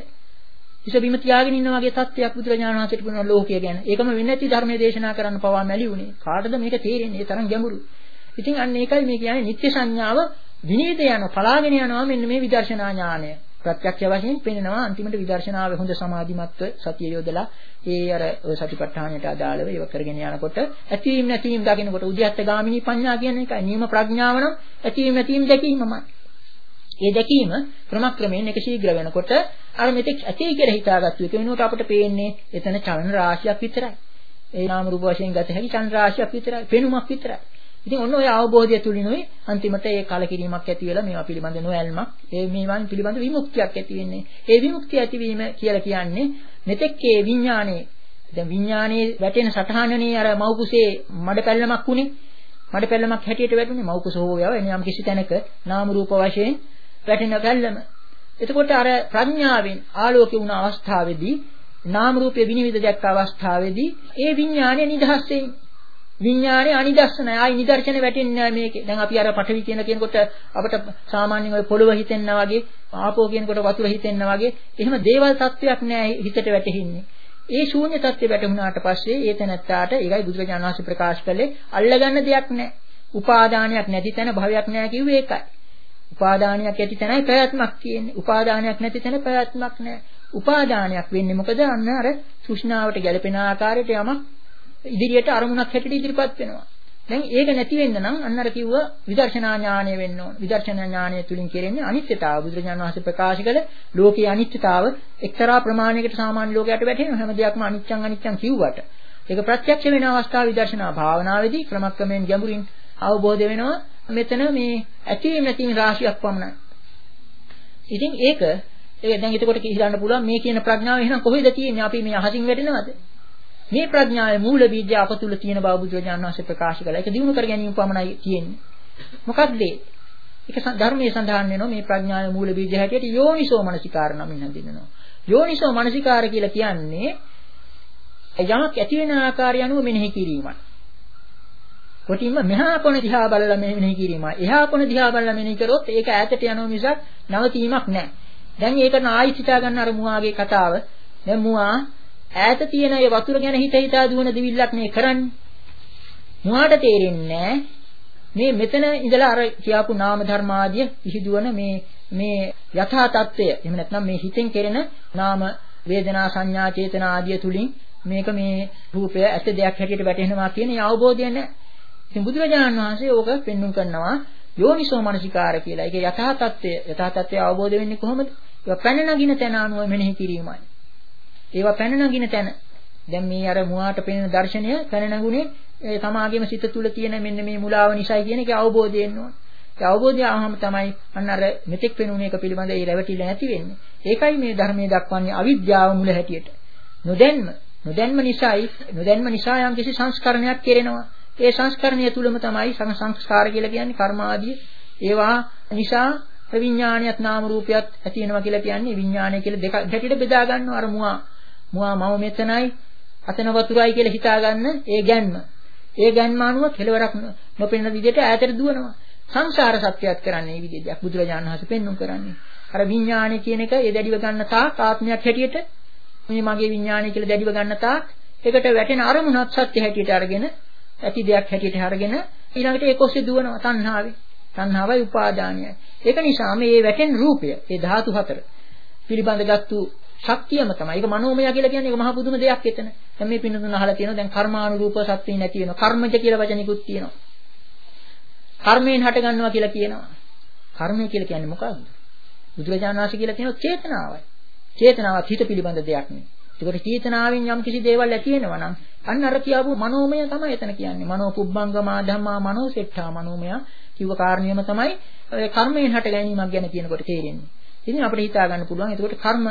ඉස බිම තියාගෙන ඉන්න වගේ තත්ත්වයක් බුදුරජාණන් වහන්සේට පුරුණ ලෝකය ගැන. ඒකම වෙන්නේ නැති ධර්මයේ දේශනා කරන්න පවා මැලි උනේ. කාටද මේක තේරෙන්නේ? ඒ තරම් ගැඹුරු. ඉතින් අන්න ඒකයි මේ කියන්නේ නිත්‍ය සංඥාව විනිවිද යන පලාගෙන යනවා මෙන්න මේ විදර්ශනා ඥානය. ප්‍රත්‍යක්ෂ වශයෙන් පෙනෙනවා අන්තිමට විදර්ශනාවේ හොඳ සමාධිමත්ව සතිය යොදලා ඒ අර සතිපට්ඨානයට අදාළව ඒව කරගෙන යනකොට ඇතිවීම නැතිවීම දකිනකොට උද්‍යත්ත ගාමිනී පඤ්ඤා කියන එකයි. නියම ප්‍රඥාව නම් ඇතිවීම නැතිවීම දැකීමමයි. ඒ දැකීම ක්‍රමක්‍රමයෙන් එක ශීඝ්‍ර වෙනකොට අර මෙතෙක් ඇතේ කියලා හිතාගත්තු එක වෙනුවට අපිට පේන්නේ එතන චලන රාශියක් විතරයි. ඒ නාම රූප වශයෙන් ගත හැකි චලන රාශියක් විතරයි. පෙනුමක් විතරයි. ඉතින් ඔන්න ඔය අවබෝධය තුලිනුයි අන්තිමට ඒ කලකිරීමක් ඇති වෙලා මේවා පිළිබඳ නොඇල්මක් ඒ මේවාන් පිළිබඳ විමුක්තියක් ඇති වෙන්නේ. ඒ විමුක්තිය ඇතිවීම කියලා කියන්නේ මෙතෙක් ඒ විඥානයේ දැන් විඥානයේ වැටෙන සටහනනේ අර මව්කුසේ මඩ පැල්ලමක් උනේ. මඩ පැල්ලමක් හැටියට වැටුනේ මව්කුස හොයව එනියම් කිසි තැනක නාම රූප වශයෙන් වැටෙන පැල්ලම. එතකොට අර ප්‍රඥාවෙන් ආලෝකේ වුණ අවස්ථාවේදී නාම රූපයේ විනිවිද දැක්ක අවස්ථාවේදී ඒ විඥානය නිදහස් වෙන්නේ. විඥානේ අනිදර්ශනයි. ආයි නිදර්ශන වෙටෙන්නේ නැහැ මේකේ. දැන් අපි අර පඨවි කියන කියනකොට අපිට සාමාන්‍යයෙන් ඔය පොළව හිතෙන්නා වගේ, ආපෝ කියනකොට වතුර හිතෙන්නා වගේ එහෙම දේවල් තත්වයක් නැහැ හිතට වැටෙන්නේ. ඒ ශූන්‍ය තත්ත්වය වැටුණාට පස්සේ ඒ තැනත්තාට ඒකයි බුදුරජාණන් වහන්සේ ප්‍රකාශ කළේ අල්ලගන්න දෙයක් නැහැ. උපාදානයක් නැති තැන භවයක් නැහැ කිව්වේ ඒකයි. උපාදානයක් ඇති තැනයි ප්‍රයත්නක් තියෙන්නේ. උපාදානයක් නැති තැන ප්‍රයත්නක් නැහැ. උපාදානයක් වෙන්නේ මොකද? අන්න අර තෘෂ්ණාවට ගැලපෙන ආකාරයට යමක් ඉදිරියට අරමුණක් හැටියට ඉදිරිපත් වෙනවා. දැන් ඒක නැති වෙන්න නම් අන්න අර කිව්ව විදර්ශනා ඥානය වෙන්න ඕන. විදර්ශනා ඥානය තුලින් කෙරෙන්නේ අනිත්‍යතාව. බුදුරජාණන් වහන්සේ ප්‍රකාශ කළ ලෝකයේ අනිත්‍යතාව එක්තරා ප්‍රමාණයකට සාමාන්‍ය ලෝකයට වැටෙන හැම දෙයක්ම අනිත්‍යං අනිත්‍යං කිව්වට ඒක ප්‍රත්‍යක්ෂ වෙන අවස්ථාව විදර්ශනා භාවනාවේදී ක්‍රමක්‍රමයෙන් ගැඹුරින් අවබෝධ වෙනවා. මෙතන මේ ඇතිවීම නැතිවීම රාශියක් පමණයි. ඉතින් ඒක ඒ දැන් එතකොට කියන්න පුළුවන් මේ කියන ප්‍රඥාව එහෙනම් කොහෙද තියෙන්නේ? අපි මේ අහසින් වැටෙනවද? මේ ප්‍රඥාවේ මූල බීජය අප තුල තියෙන බව බුදුරජාණන් වහන්සේ ප්‍රකාශ කළා. ඒක දිනු කර ගැනීම පමණයි තියෙන්නේ. මොකක්ද ඒ? ඒක ධර්මයේ සඳහන් වෙනවා මේ ප්‍රඥාවේ මූල බීජය හැටියට යෝනිසෝ මනසිකාර නමින් හඳුන්වනවා. යෝනිසෝ මනසිකාර කියලා කියන්නේ යමක් ඇති වෙන ආකාරය අනුව මෙනෙහි කිරීමයි. කොටින්ම මෙහා කොන දිහා බලලා මෙනෙහි කිරීමයි. එහා කොන දිහා බලලා මෙනෙහි කරොත් ඒක ඈතට යනවා මිසක් නවතීමක් නැහැ. දැන් ඒකට ආයි හිතා ගන්න අර මුවාගේ කතාව. දැන් මුවා ඈත තියෙන ඒ වතුර ගැන හිත හිතා දුවන දිවිල්ලක් නේ කරන්නේ. මුවාට තේරෙන්නේ මේ මෙතන ඉඳලා අර කියාපු නාම ධර්ම ආදිය විහිදුවන මේ මේ යථා තත්ත්වය. එහෙම නැත්නම් මේ හිතෙන් කෙරෙන නාම වේදනා සංඥා චේතනා ආදිය තුලින් මේක මේ රූපය ඇත්ත දෙයක් හැටියට වැටහෙනවා කියන ඒ අවබෝධය නැහැ. ඉතින් බුදුරජාණන් වහන්සේ ඕක පෙන්වුම් කරනවා යෝනිසෝ මනසිකාර කියලා. ඒකේ යථා තත්ත්වය යථා තත්ත්වය අවබෝධ වෙන්නේ කොහොමද? ඒවා පැන නගින තැන අනුව මෙනෙහි කිරීමයි. ඒවා පැන නගින තැන. දැන් මේ අර මුවාට පෙනෙන දර්ශනය පැන නගුනේ ඒ සමාගයේම සිත තුල තියෙන මෙන්න මේ මුලාව නිසායි කියන එක අවබෝධය එන්න ඕන. ඒ අවබෝධය ආවම තමයි අන්න අර මෙතෙක් පෙනුනේ එක පිළිබඳ ඒ රැවටිල්ල නැති වෙන්නේ. ඒකයි මේ ධර්මයේ දක්වන්නේ අවිද්‍යාව මුල හැටියට. නොදැන්ම නොදැන්ම නිසායි නොදැන්ම නිසා යම් කිසි සංස්කරණයක් කෙරෙනවා. ඒ සංස්කරණය තුලම තමයි සංස්කාර කියලා කියන්නේ කර්ම ආදී. ඒවා නිසා විඥානියත් නාම රූපයත් ඇති වෙනවා කියලා කියන්නේ විඥානය කියලා දෙක හැටියට බෙදා ගන්නවා. අර මුවා මුවා මම මෙතනයි අතන වතුරයි කියලා හිතා ගන්න ඒ ගැන්ම. ඒ ගැන්ම අනුව කෙලවරක් නොපෙනෙන විදිහට ඈතට දුවනවා. සංසාර සත්‍යයක් කරන්නේ මේ විදිහට බුදුරජාණන් වහන්සේ පෙන්වුම් කරන්නේ. අර විඥානය කියන එක ඒ දැඩිව ගන්න තාක් ආත්මයක් හැටියට මේ මගේ විඥානය කියලා දැඩිව ගන්න තාක් ඒකට වැටෙන අරමුණක් සත්‍ය හැටියට අරගෙන ඇති දෙයක් හැටියට අරගෙන ඊළඟට ඒක ඔස්සේ දුවනවා තණ්හාවේ. තණ්හාවයි උපාදානයයි. ඒක නිසා මේ වැටෙන රූපය ඒ ධාතු හතර පිළිබඳගත්තු ශක්තියම තමයි. ඒක මනෝමය කියලා කියන්නේ ඒක මහ පුදුම දෙයක් එතන. දැන් මේ පින්නතුන් අහලා තියෙනවා දැන් කර්මානුරූප සත්‍යෙ නැති වෙනවා. කර්මජ කියලා වචනිකුත් තියෙනවා. කර්මයෙන් හට ගන්නවා කියලා කියනවා. කර්මය කියලා කියන්නේ මොකක්ද? බුදුරජාණන් වහන්සේ කියලා කියනවා චේතනාවයි. චේතනාවත් හිත පිළිබඳ දෙයක් නෙවෙයි. ඒකට චේතනාවෙන් යම් කිසි දේවල් ඇති වෙනවා නම් අන්න අර කියවපු මනෝමය තමයි එතන කියන්නේ. මනෝ පුබ්බංගමා ධම්මා මනෝ සෙට්ඨා මනෝමය කිව්ව කාරණියම තමයි කර්මයෙන් හට ගැනීමක් ගැන කියනකොට තේරෙන්නේ. ඉතින් අපිට හිතා ගන්න පුළුවන් ඒකට කර්ම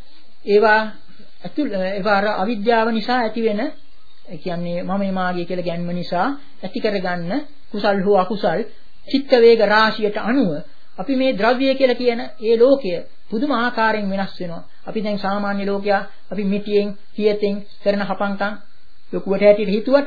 ඒවා අතුල් ඒවා අර අවිද්‍යාව නිසා ඇති වෙන ඒ කියන්නේ මම මාගේ කියලා ගැන්ම නිසා ඇති කරගන්න කුසල් හෝ අකුසල් චිත්ත වේග රාශියට අනුව අපි මේ ද්‍රව්‍ය කියලා කියන ඒ ලෝකය පුදුම ආකාරයෙන් වෙනස් වෙනවා. අපි දැන් සාමාන්‍ය ලෝකයා අපි මිටියෙන් කියතෙන් කරන හපංකම් ලොකුවට හැටියට හිතුවට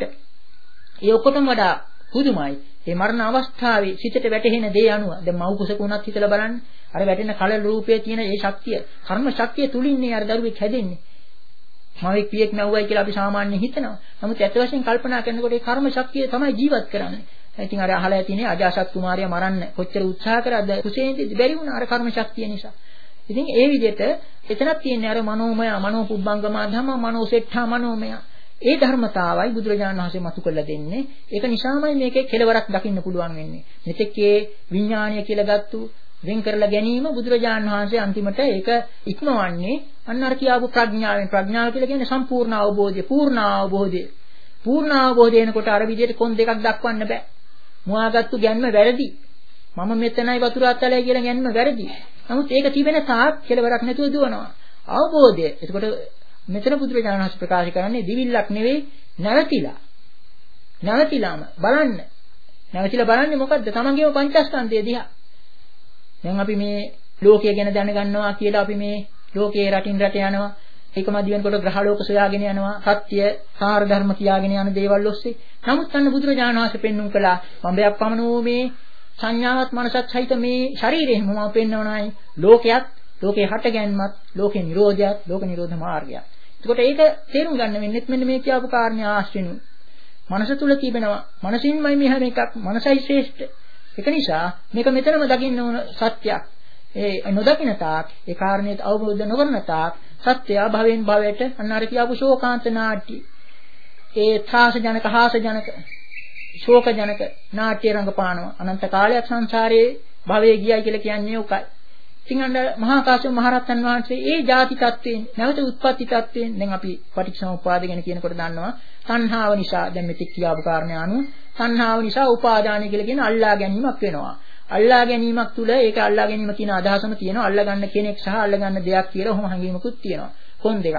ඒ ඔක්කොටම වඩා පුදුමයි. මේ මරණ අවස්ථාවේ සිතට වැටෙන දේ අනුව දැන් මව් කුසක උනත් හිතලා බලන්න අර වැටෙන කල රූපයේ තියෙන ඒ ශක්තිය කර්ම ශක්තිය තුලින්නේ අර දරුවෙක් හැදෙන්නේ. මවෙක් පියෙක් නැවුවයි කියලා අපි සාමාන්‍යයෙන් හිතනවා. නමුත් ඇත්ත වශයෙන් කල්පනා කරනකොට ඒ කර්ම ශක්තිය තමයි ජීවත් කරන්නේ. ඉතින් අර අහලා ඇතිනේ අජාසත් කුමාරයා මරන්න කොච්චර උත්සාහ කරාද කුසේන්දි බැරි වුණා අර කර්ම ශක්තිය නිසා. ඉතින් ඒ විදිහට එතනක් තියෙන්නේ අර මනෝමය මනෝ පුබ්බංගමා ධම්ම මනෝ සෙට්ඨා මනෝමය. ඒ ධර්මතාවයි බුදුරජාණන් වහන්සේ මතු කරලා දෙන්නේ. ඒක නිසාමයි මේකේ කෙලවරක් දකින්න පුළුවන් වෙන්නේ. මෙතෙක්ේ විඥානය කියලා ගත්තු වෙන් කරලා ගැනීම බුදුරජාණන් වහන්සේ අන්තිමට ඒක ඉක්මවන්නේ අන්න අර කියාපු ප්‍රඥාවෙන්. ප්‍රඥාව කියලා කියන්නේ සම්පූර්ණ අවබෝධය, පූර්ණ අවබෝධය. පූර්ණ අවබෝධය එනකොට අර විදිහට කොන් දෙකක් දක්වන්න බෑ. මුවාගත්තු ගැන්ම වැරදි. මම මෙතනයි වතුර අත්තලයි කියලා ගැන්ම වැරදි. නමුත් ඒක තිබෙන තාක් කෙලවරක් නැතුව දුවනවා. අවබෝධය. එතකොට මෙතන බුදුරජාණන් වහන්සේ ප්‍රකාශ කරන්නේ දිවිල්ලක් නෙවෙයි නැවතිලා. නැවතිලාම බලන්න. නැවතිලා බලන්නේ මොකද්ද? තමන්ගේම පංචස්කන්ධය දිහා. දැන් අපි මේ ලෝකය ගැන දැනගන්නවා කියලා අපි මේ ලෝකයේ රටින් රට යනවා. ඒකම දිවෙන කොට ග්‍රහලෝක සොයාගෙන යනවා. සත්‍ය, සාර ධර්ම කියාගෙන යන දේවල් ඔස්සේ. නමුත් අන්න බුදුරජාණන් වහන්සේ පෙන්눔 කළා මඹයක් පමනෝ මේ සංඥාවත් මනසත් සහිත මේ ශරීරෙම මම පෙන්වනවායි ලෝකයක්, ලෝකේ හට ගැනීමත්, ලෝකේ නිරෝධයත්, ලෝක නිරෝධ මාර්ගයත්. එතකොට ඒක තේරුම් ගන්න වෙන්නේ මෙන්න මේ කියපු කාරණේ ආශ්‍රිනු. මනස තුල තිබෙනවා. මනසින්මයි මේ හැම එකක්. මනසයි ශ්‍රේෂ්ඨ. ඒක නිසා මේක මෙතනම දකින්න ඕන සත්‍යයක්. ඒ නොදකින්න තාක් ඒ කාරණේත් අවබෝධ නොකරන තාක් සත්‍ය භවෙන් භවයට අන්නාර කියපු ශෝකාන්ත නාට්‍ය. ඒ ත්‍රාස ජනක හාස ජනක ශෝක ජනක නාට්‍ය රංගපානවා. අනන්ත කාලයක් සංසාරයේ භවයේ ගියයි කියලා කියන්නේ උකයි. ඉතින් මහා කාශ්‍යප මහ රහතන් වහන්සේ ඒ ಜಾති තත්වයෙන් නැවත උත්පත්ති තත්වයෙන් දැන් අපි පටිච්චසමුප්පාද ගැන කියනකොට දන්නවා තණ්හාව නිසා දැන් මෙතික් කියාපු කාරණේ අනුව තණ්හාව නිසා උපාදානය කියලා කියන අල්ලා ගැනීමක් වෙනවා. අල්ලා ගැනීමක් තුල ඒක අල්ලා ගැනීම කියන අදහසම තියෙනවා. අල්ලා ගන්න කෙනෙක් සහ අල්ලා ගන්න දෙයක් කියලා ඔහොම හැඟීමකුත් තියෙනවා. කොන් දෙකක්.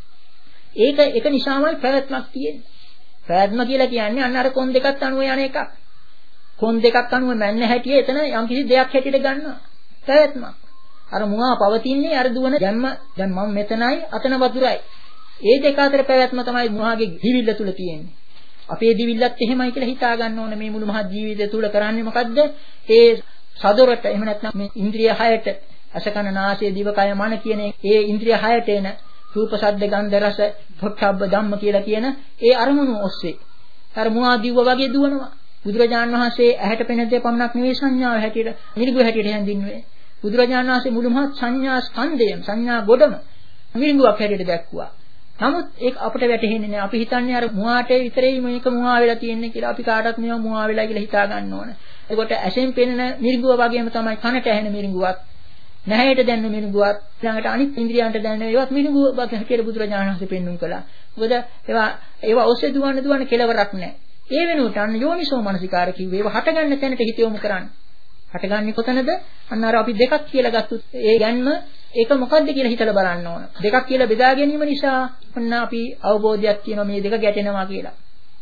ඒක එක නිසාමයි ප්‍රවැත්මක් තියෙන්නේ. ප්‍රවැත්ම කියලා කියන්නේ අන්න අර කොන් දෙකත් අනුව යන එකක්. කොන් දෙකක් අනුව මැන්න හැටිය එතන යම් කිසි දෙයක් හැටියට ගන්නවා. ප්‍රවැත්මක්. අර මුවා පවතින්නේ අර දුවන ජන්ම දැන් මම මෙතනයි අතන වතුරයි. ඒ දෙක අතර පැවැත්ම තමයි මුවාගේ හිවිල්ල තුල තියෙන්නේ. අපේ දිවිල්ලත් එහෙමයි කියලා හිතා ගන්න ඕන. මේ මුළු මහත් ජීවිතය තුල කරන්නේ මොකද්ද? ඒ සදොරට එහෙම නැත්නම් මේ ඉන්ද්‍රිය හයට අසකන නාසය දිවකය මන කියන ඒ ඉන්ද්‍රිය හයට එන රූප ශබ්ද ගන්ධ රස පොට්ටබ්බ ධම්ම කියලා කියන ඒ අරමුණු ඔස්සේ අර මුවා දිව්ව වගේ දුවනවා. බුදුරජාණන් වහන්සේ ඇහැට පෙනෙන දේ පමණක් නෙවෙයි සංඥාව හැටියට මිරිඟුව හැටියට හැඳින්වුවේ. බුදුරජාණන් වහන්සේ මුළු මහත් සංඥා ස්කන්ධයම සංඥා ගොඩම මිරිඟුවක් හැටියට දැක්වුවා. නමුත් ඒක අපිට වැටහෙන්නේ නැහැ. අපි හිතන්නේ අර මුවාට විතරයි මේක මුවා වෙලා තියෙන්නේ කියලා. අපි කාටවත් මේවා මුවා වෙලා කියලා හිතා ගන්න ඕන. ඒකට ඇසෙන් පෙනෙන මිරිඟුව වගේම තමයි කනට ඇහෙන මිරිඟුවත්, නැහැට දැනෙන මිරිඟුවත්, ළඟට අනිත් ඉන්ද්‍රියන්ට දැනෙන ඒවත් මිරිඟුව වගේ හැටියට බුදුරජාණන් වහන්සේ පෙන්වුම් කළා. මොකද ඒවා ඒවා ඔස්සේ දුවන්න දුවන්න කෙලවරක් නැහැ. ඒ වෙනුවට අන්න යෝනිසෝ මනසිකාර කිව්වේ ඒවා හටගන්න තැනට හිත යොමු කරන්න. හටගන්නේ කොතනද? අන්න අර අපි දෙකක් කියලා ගත්තොත් ඒ ගැන්ම ඒක මොකද්ද කියලා හිතලා බලන්න ඕන. දෙකක් කියලා බෙදා ගැනීම නිසා ඔන්න අපි අවබෝධයක් තියෙනවා මේ දෙක ගැටෙනවා කියලා.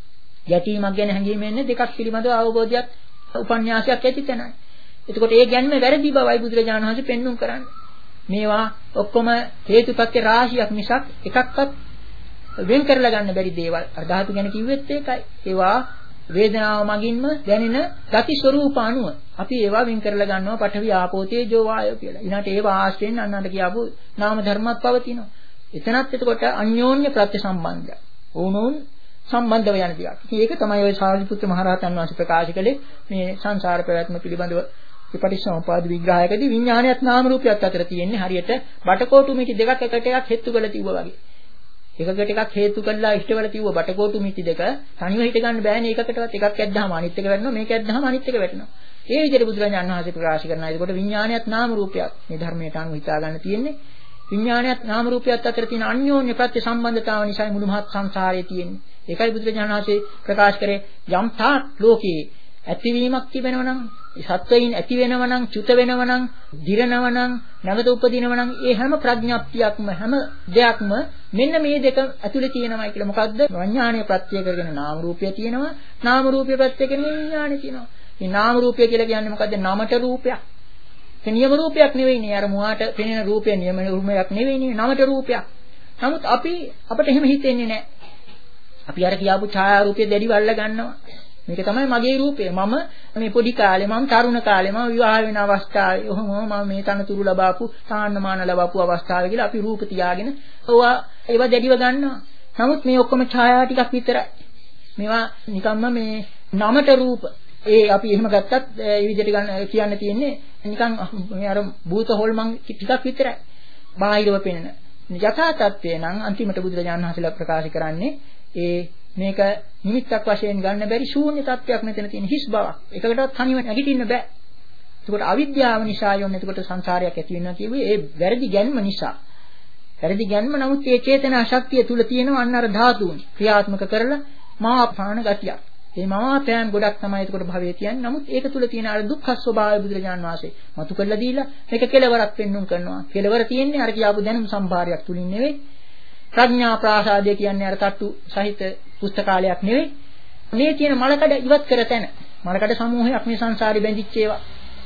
ගැටීමක් ගැන හැඟීම එන්නේ දෙකක් පිළිබඳව අවබෝධයක් උපන්යාසයක් ඇති තැනයි. එතකොට ඒ ගැන්ම වැරදි බවයි බුදුරජාණන් වහන්සේ පෙන්වුම් කරන්නේ. මේවා ඔක්කොම හේතුපත්‍ය රාශියක් මිසක් එකක්වත් වෙන් කරලා ගන්න බැරි දේවල්. අර ධාතු ගැන කිව්වෙත් ඒකයි. ඒවා වේදනාව මගින්ම දැනෙන ගති ස්වરૂප අනුව අපි ඒවා වෙන් කරලා ගන්නවා පඨවි ආපෝ තේජෝ වායෝ කියලා. ඊළඟට ඒවා ආශ්‍රයෙන් අන්නන්ට කියපු නාම ධර්මات පවතිනවා. එතනත් එතකොට අන්‍යෝන්‍ය ප්‍රත්‍ය සම්බන්ධය. ඕනෝන් සම්බන්ධව යන දෙයක්. ඉතින් ඒක තමයි ඔය සාරිපුත්‍ර මහ රහතන් වහන්සේ ප්‍රකාශ කළේ මේ සංසාර පැවැත්ම පිළිබඳව විපටිච්චසමුප්පාද විග්‍රහයකදී විඥානයත් නාම රූපයත් අතර තියෙන්නේ හරියට බටකොටු මිටි දෙකක් එකට එකක් හෙත්තු කරලා තිබ්බා වගේ. එකකට එකක් හේතු කරලා ඉෂ්ටවල තියුව බටකොටු මිටි දෙක තනිව හිට ගන්න බෑනේ. එකකටවත් එකක් ඇද්දාම අනිත් එක වැටෙනවා, මේක ඇද්දාම අනිත් එක වැටෙනවා. ඒ විදිහට බුදුරජාණන් වහන්සේ ප්‍රකාශ කරනවා. ඒකට විඥානයත් නාම රූපයත් මේ ධර්මයට අනුව හිතා ගන්න තියෙන්නේ. විඥානයත් නාම රූපයත් අතර තියෙන අන්‍යෝන්‍ය ප්‍රත්‍ය සම්බන්ධතාව නිසා මුළු මහත් සංසාරයේ තියෙන්නේ. ඒකයි බුදුරජාණන් වහන්සේ ප්‍රකාශ කරේ යම් තාක් ලෝකේ ඇතිවීමක් තිබෙනවා නම්, සත්වයින් ඇති වෙනවා නම්, චුත වෙනවා නම්, දිරනවා නම්, නැවත උපදිනවා නම් ඒ හැම ප්‍රඥාප්තියක්ම හැම දෙයක්ම මෙන්න මේ දෙක ඇතුලේ තියෙනවායි කියලා. මොකද්ද? විඥානීය ප්‍රත්‍ය කරගෙන නාම රූපය තියෙනවා, නාම රූපය ප්‍රත්‍ය කරගෙන විඥානය තියෙනවා. මේ නාම රූපය කියලා කියන්නේ මොකද්ද? නමට රූපයක්. ඒ නියම රූපයක් නෙවෙයිනේ. අර මුවාට පෙනෙන රූපය නියම රූපයක් නෙවෙයිනේ. නමට රූපයක්. නමුත් අපි අපිට එහෙම හිතෙන්නේ නැහැ. අපි අර කියාපු ඡායා රූපය දැඩිව අල්ල ගන්නවා. මේක තමයි මගේ රූපය. මම මේ පොඩි කාලේ මම තරුණ කාලේ මම විවාහ වෙන අවස්ථාවේ ඔහොම මම මේ තනතුරු ලබාපු සාන්නමාන ලබාපු අවස්ථාවේ කියලා අපි රූප තියාගෙන ඕවා ඒවා දැඩිව ගන්නවා. නමුත් මේ ඔක්කොම ඡායා ටිකක් විතරයි. මේවා නිකම්ම මේ නමට රූප. ඒ අපි එහෙම ගත්තත් ඒ විදිහට ගන්න කියන්න තියෙන්නේ නිකන් මේ අර භූත හොල්මන් ටිකක් විතරයි. බාහිරව පෙනෙන. යථා තත්ත්වය නම් අන්තිමට බුදුරජාණන් වහන්සේලා ප්‍රකාශ කරන්නේ ඒ මේක නිමිත්තක් වශයෙන් ගන්න බැරි ශූන්‍ය තත්ත්වයක් මෙතන තියෙන හිස් බවක්. එකකටවත් තනිව නැගිටින්න බෑ. ඒකට අවිද්‍යාව නිසා යොන්නේ එතකොට සංසාරයක් ඇති වෙනවා කියුවේ ඒ වැරදි ගැන්ම නිසා. වැරදි ගැන්ම නමුත් ඒ චේතනා ශක්තිය තුල තියෙනවා අන්න අර ධාතුන් ක්‍රියාත්මක කරලා මා පාන ගතියක්. මේ මවාපෑම් ගොඩක් තමයි එතකොට භවයේ කියන්නේ. නමුත් ඒක තුල තියෙන අර දුක්ඛ ස්වභාවය බුදුරජාණන් වහන්සේ මතු කරලා දීලා මේක කෙලවරක් පෙන්වුම් කරනවා. කෙලවර තියෙන්නේ අර කියාපු දැනුම් සම්භාරයක් තුලින් නෙවෙයි. ප්‍රඥා ප්‍රාසාදය කියන්නේ අර තට්ටු සහිත පුස්තකාලයක් නෙවෙයි. මේ තියෙන මලකඩ ඉවත් කර තැන. මලකඩ සමූහයක් මේ සංසාරේ බැඳිච්ච ඒවා.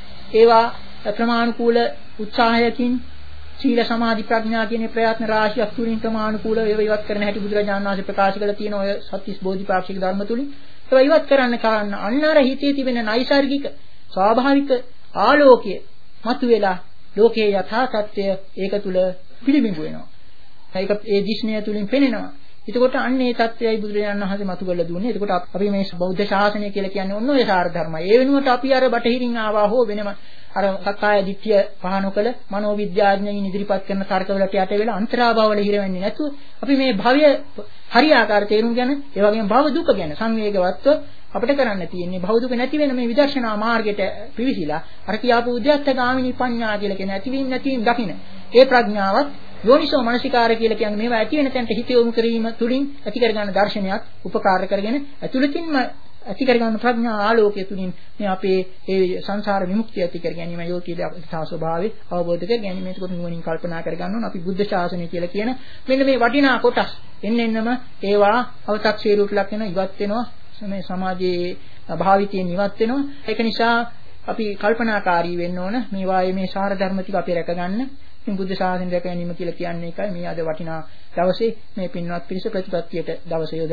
ඒවා ප්‍රමාණිකූල උත්සාහයකින් සීල සමාධි ප්‍රඥා කියන ප්‍රයත්න රාශියක් තුලින් ප්‍රමාණිකූල ඒවා ඉවත් කරන හැටි බුදුරජාණන් වහන්සේ ප්‍රකාශ කළා තියෙන ඔය සත්‍තිස් බෝධිපාක්ෂික ධර්ම තුලින් ඒවා ඉවත් කරන්න කාරණා අන්න අර හිතේ තිබෙන නයිසાર્ගික ස්වාභාවික ආලෝකය මතුවලා ලෝකයේ යථා තත්ත්වය ඒක තුල පිළිබිඹු වෙනවා. ඒක ඒ දිස්නය තුලින් පෙනෙනවා. එතකොට අන්න ඒ தත්ත්වයයි බුදුරජාණන් වහන්සේ මතු කරලා දුන්නේ. එතකොට අපි මේ බෞද්ධ ශාසනය කියලා කියන්නේ ඔන්න ඔය සාර ධර්මයි. ඒ වෙනුවට අපි අර බටහිරින් ආවා හෝ වෙනම අර සක්කාය දිට්ඨිය පහන කළ මනෝවිද්‍යාඥයින් ඉදිරිපත් කරන තර්කවලට යට වෙලා අන්තරාභවවල හිර වෙන්නේ නැතුව අපි මේ භවය හරියාකාර තේරුම් ගන්න, ඒ වගේම භව දුක ගැන සංවේගවත්ව අපිට කරන්න තියෙන්නේ භව දුක නැති වෙන මේ විදර්ශනා මාර්ගයට පිවිසිලා අර කියාපු උද්‍යත්ත ගාමිනී පඤ්ඤා කියලා කියන ඇතිවීම නැතිවීම දකින්න. ඒ ප්‍රඥාවත් යෝනිසෝ මනසිකාර කියලා කියන්නේ මේවා ඇති වෙන තැනට හිත යොමු කිරීම තුලින් ඇති කරගන්න දර්ශනයක් උපකාර කරගෙන ඇතුළතින්ම ඇති කරගන්න ප්‍රඥා ආලෝකය තුලින් මේ අපේ ඒ සංසාර විමුක්තිය ඇති කර ගැනීම යෝකීල අපේ ස්වභාවය අවබෝධ කර ගැනීම. ඒකට නුවණින් කල්පනා කර ගන්න ඕන අපි බුද්ධ ශාසනය කියලා කියන මෙන්න මේ වටිනා කොටස් එන්න එන්නම ඒවා අව탁සීරුවට ලක් වෙනවා, ඉවත් වෙනවා, මේ සමාජයේ භාවිතයෙන් ඉවත් වෙනවා. ඒක නිසා අපි කල්පනාකාරී වෙන්න ඕන මේ වායේ මේ සාර ධර්ම ටික අපි රැක ගන්න. මේ බුද්ධ ශාසනය රැක ගැනීම කියලා කියන්නේ ඒකයි. මේ අද වටිනා දවසේ මේ පින්වත් පිරිස ප්‍රතිපත්තියට දවස යොදලා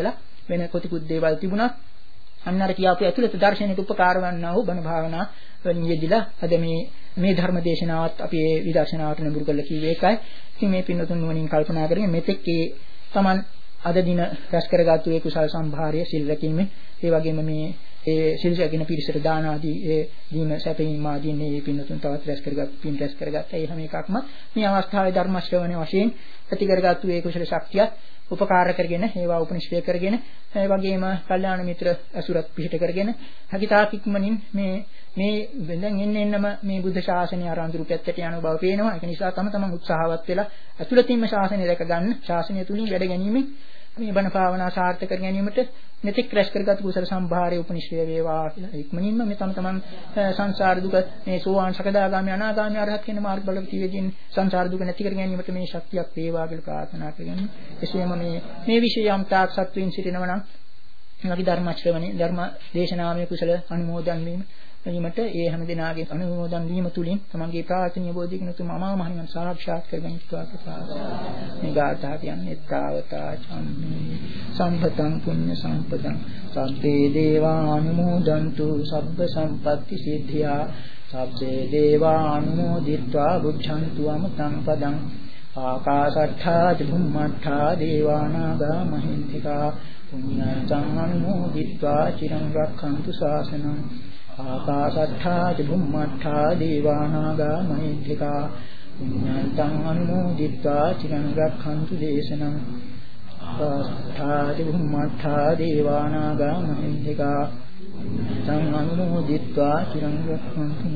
වෙන කොතිකුත් දේවල් තිබුණා. අන්න අර කියාපු ඇතුළත දර්ශනයට උපකාර වන්නා වූ බණ භාවනා වලින් යෙදিলা අද මේ මේ ධර්ම දේශනාවත් අපි ඒ විදර්ශනාවට නඹුරු කරලා කිව්වේ ඒකයි. ඉතින් මේ පින්වතුන් නුවණින් කල්පනා කරගෙන මෙතෙක් ඒ Taman අද දින රැස් කරගත්තු ඒ කුසල් සම්භාරය සිල් රැකීමේ ඒ වගේම මේ ඒ සිල් රැකින පිරිසට දාන ආදී ඒ දීම සැපීම ආදී මේ පින්වතුන් තවත් රැස් කරගත් පින් රැස් කරගත්ත ඒ හැම එකක්ම මේ අවස්ථාවේ ධර්ම ශ්‍රවණය වශයෙන් ඇති කරගත්තු ඒ කුසල ශක්තියත් උපකාර කරගෙන ඒවා උපනිශ්‍රය කරගෙන ඒ වගේම කල්යාණ මිත්‍ර අසුරත් පිහිට කරගෙන හැකිතාක් ඉක්මනින් මේ මේ දැන් එන්න එන්නම මේ බුද්ධ ශාසනය ආරාන්තුරු පැත්තට යන බව පේනවා. ඒක නිසා තම තමන් උත්සාහවත් වෙලා අතුලතින්ම ශාසනය රැක ගන්න, ශාසනය තුලින් වැඩ ගැනීමෙන් මේ බණ භාවනා සාර්ථක කර ගැනීමට මෙතෙක් රැස් කරගත් කුසල සම්භාරය උපනිශ්‍රය වේවා කියලා ඉක්මනින්ම මේ තම තමන් සංසාර දුක මේ සෝවාන් සකදාගාමී අනාගාමී අරහත් කියන මාර්ගඵල පිවිදින් සංසාර දුක නැති කර ගැනීමට මේ ශක්තියක් වේවා කියලා ප්‍රාර්ථනා කරගෙන එසේම මේ මේ විශේෂයම් තාක් සත්වයින් සිටිනවා නම් අපි ධර්ම ශ්‍රවණේ ධර්ම දේශනාමය කුසල අනුමෝදන් වීම වීමට ඒ හැම දිනාගේ අනුමෝදන් වීම තුලින් තමන්ගේ ප්‍රාර්ථනීය බෝධිකින තුම අමා මහ නිවන් සාක්ෂාත් කරගනිත්වා කියලා මේ ගාථා කියන්නේ තාවතා චම්මේ සම්පතං පුඤ්ඤ සම්පතං සබ්බේ දේවානුමෝදන්තු සබ්බ සම්පatti සිද්ධියා සබ්බේ දේවානුමෝදිත්වා බුද්ධන්තු අමතං පදං ආකාශට්ඨා චුම්මට්ඨා දේවානාගා මහින්దికා පුඤ්ඤං අනුමෝදිත්වා චිරං රක්ඛන්තු ශාසනං ආකාශට්ඨා චුම්මට්ඨා දේවානාගා මහින්దికා පුඤ්ඤං අනුමෝදිත්වා චිරං රක්ඛන්තු දේශනං ආකාශට්ඨා චුම්මට්ඨා දේවානාගා මහින්దికා පුඤ්ඤං අනුමෝදිත්වා චිරං රක්ඛන්තු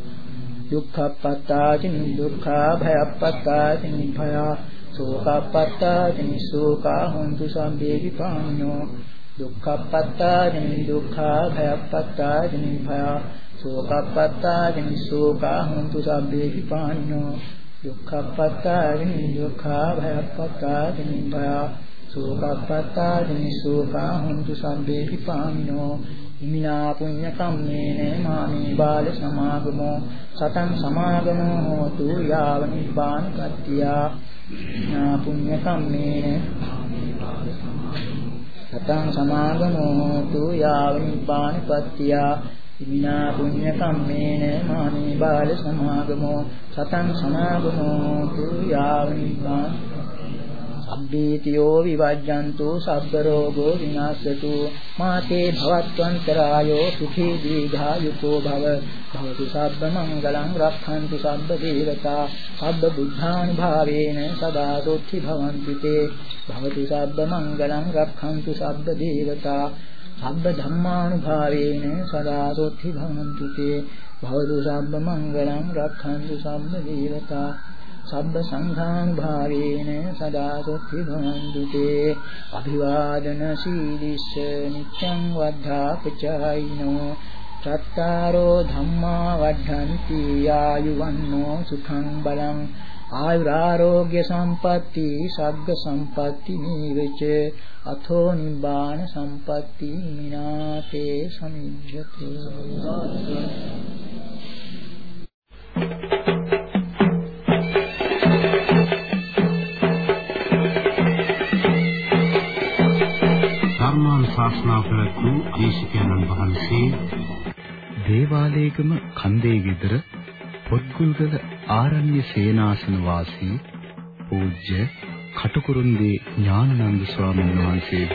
දුක්ඛප්පත්තාච නිදුක්ඛා භයප්පත්තාච නිභයා සෝකප්පත්තාච නිසෝකා හොන්තු සම්බේ විපාණෝ දුක්ඛප්පත්තාච නිදුක්ඛා භයප්පත්තාච නිභයා සෝකප්පත්තාච නිසෝකා හොන්තු සම්බේ විපාණෝ දුක්ඛප්පත්තාච නිදුක්ඛා භයප්පත්තාච නිභයා සෝකප්පත්තාච නිසෝකා හොන්තු සම්බේ විපාණෝ ඉමිනා පුඤ්ඤ කම්මේන මාමේ බාල සමාගමෝ සතං සමාගමෝ හෝතු යාව නිපාන කත්තියා නා පුඤ්ඤ කම්මේන සතං සමාගමෝ හෝතු යාව නිපාන කත්තියා ඉමිනා පුඤ්ඤ කම්මේන මාමේ බාල සමාගමෝ සතං සමාගමෝ හෝතු යාව නිපාන අබ්බීතියෝ විවජ්ජන්තු සබ්බ රෝගෝ විනාශතු මාතේ භවත්වන්තරායෝ සුඛී දීඝායුකෝ භව භවතු සබ්බ මංගලං රක්ඛන්තු සබ්බ දේවතා සබ්බ බුද්ධානුභාවේන සදා සොත්ති භවන්තු තේ භවතු සබ්බ මංගලං රක්ඛන්තු සබ්බ දේවතා සබ්බ ධම්මානුභාවේන සදා සොත්ති භවන්තු තේ භවතු සබ්බ මංගලං රක්ඛන්තු සබ්බ දේවතා සබ්බ සංඝානුභාවේන සදා සොත්ති භවන්තු තේ අභිවාදන සීලිස්ස නිච්ඡං වද්ධාපචායිනෝ චත්තාරෝ ධම්මා වද්ධන්ති ආයුවන්නෝ සුඛං බලං ආයුරාෝග්‍ය සම්පatti සග්ග සම්පatti නීවච අතෝ නිබ්බාන සම්පatti මිනාතේ සමිජ්ජති ශාස්ත්‍රා ප්‍රතු දේශකයන්න් වහන්සේ දේවාලේගම කන්දේ ගෙදර පොත්ගුල්ගල ආරණ්‍ය සේනාසන වාසී පූජ්‍ය කටුකුරුන්දී ඥානানন্দ ස්වාමීන් වහන්සේ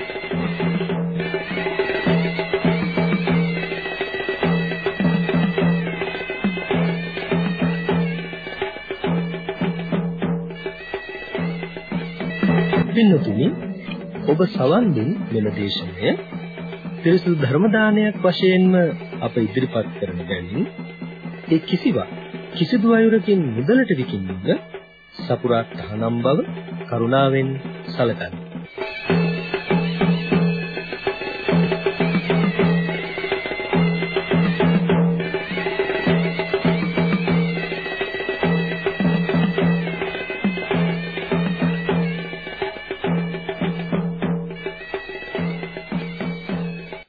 පින්තුනි ඔබ සවන් දුන් මෙම දේශනය පිරිසුදු ධර්ම දානයක් වශයෙන්ම අප ඉදිරිපත් කරන බැවින් ඒ කිසිවක් කිසිදු අයුරකින් මුදලට විකිණීම සපුරා තහනම් බව කරුණාවෙන් සැලකන්න.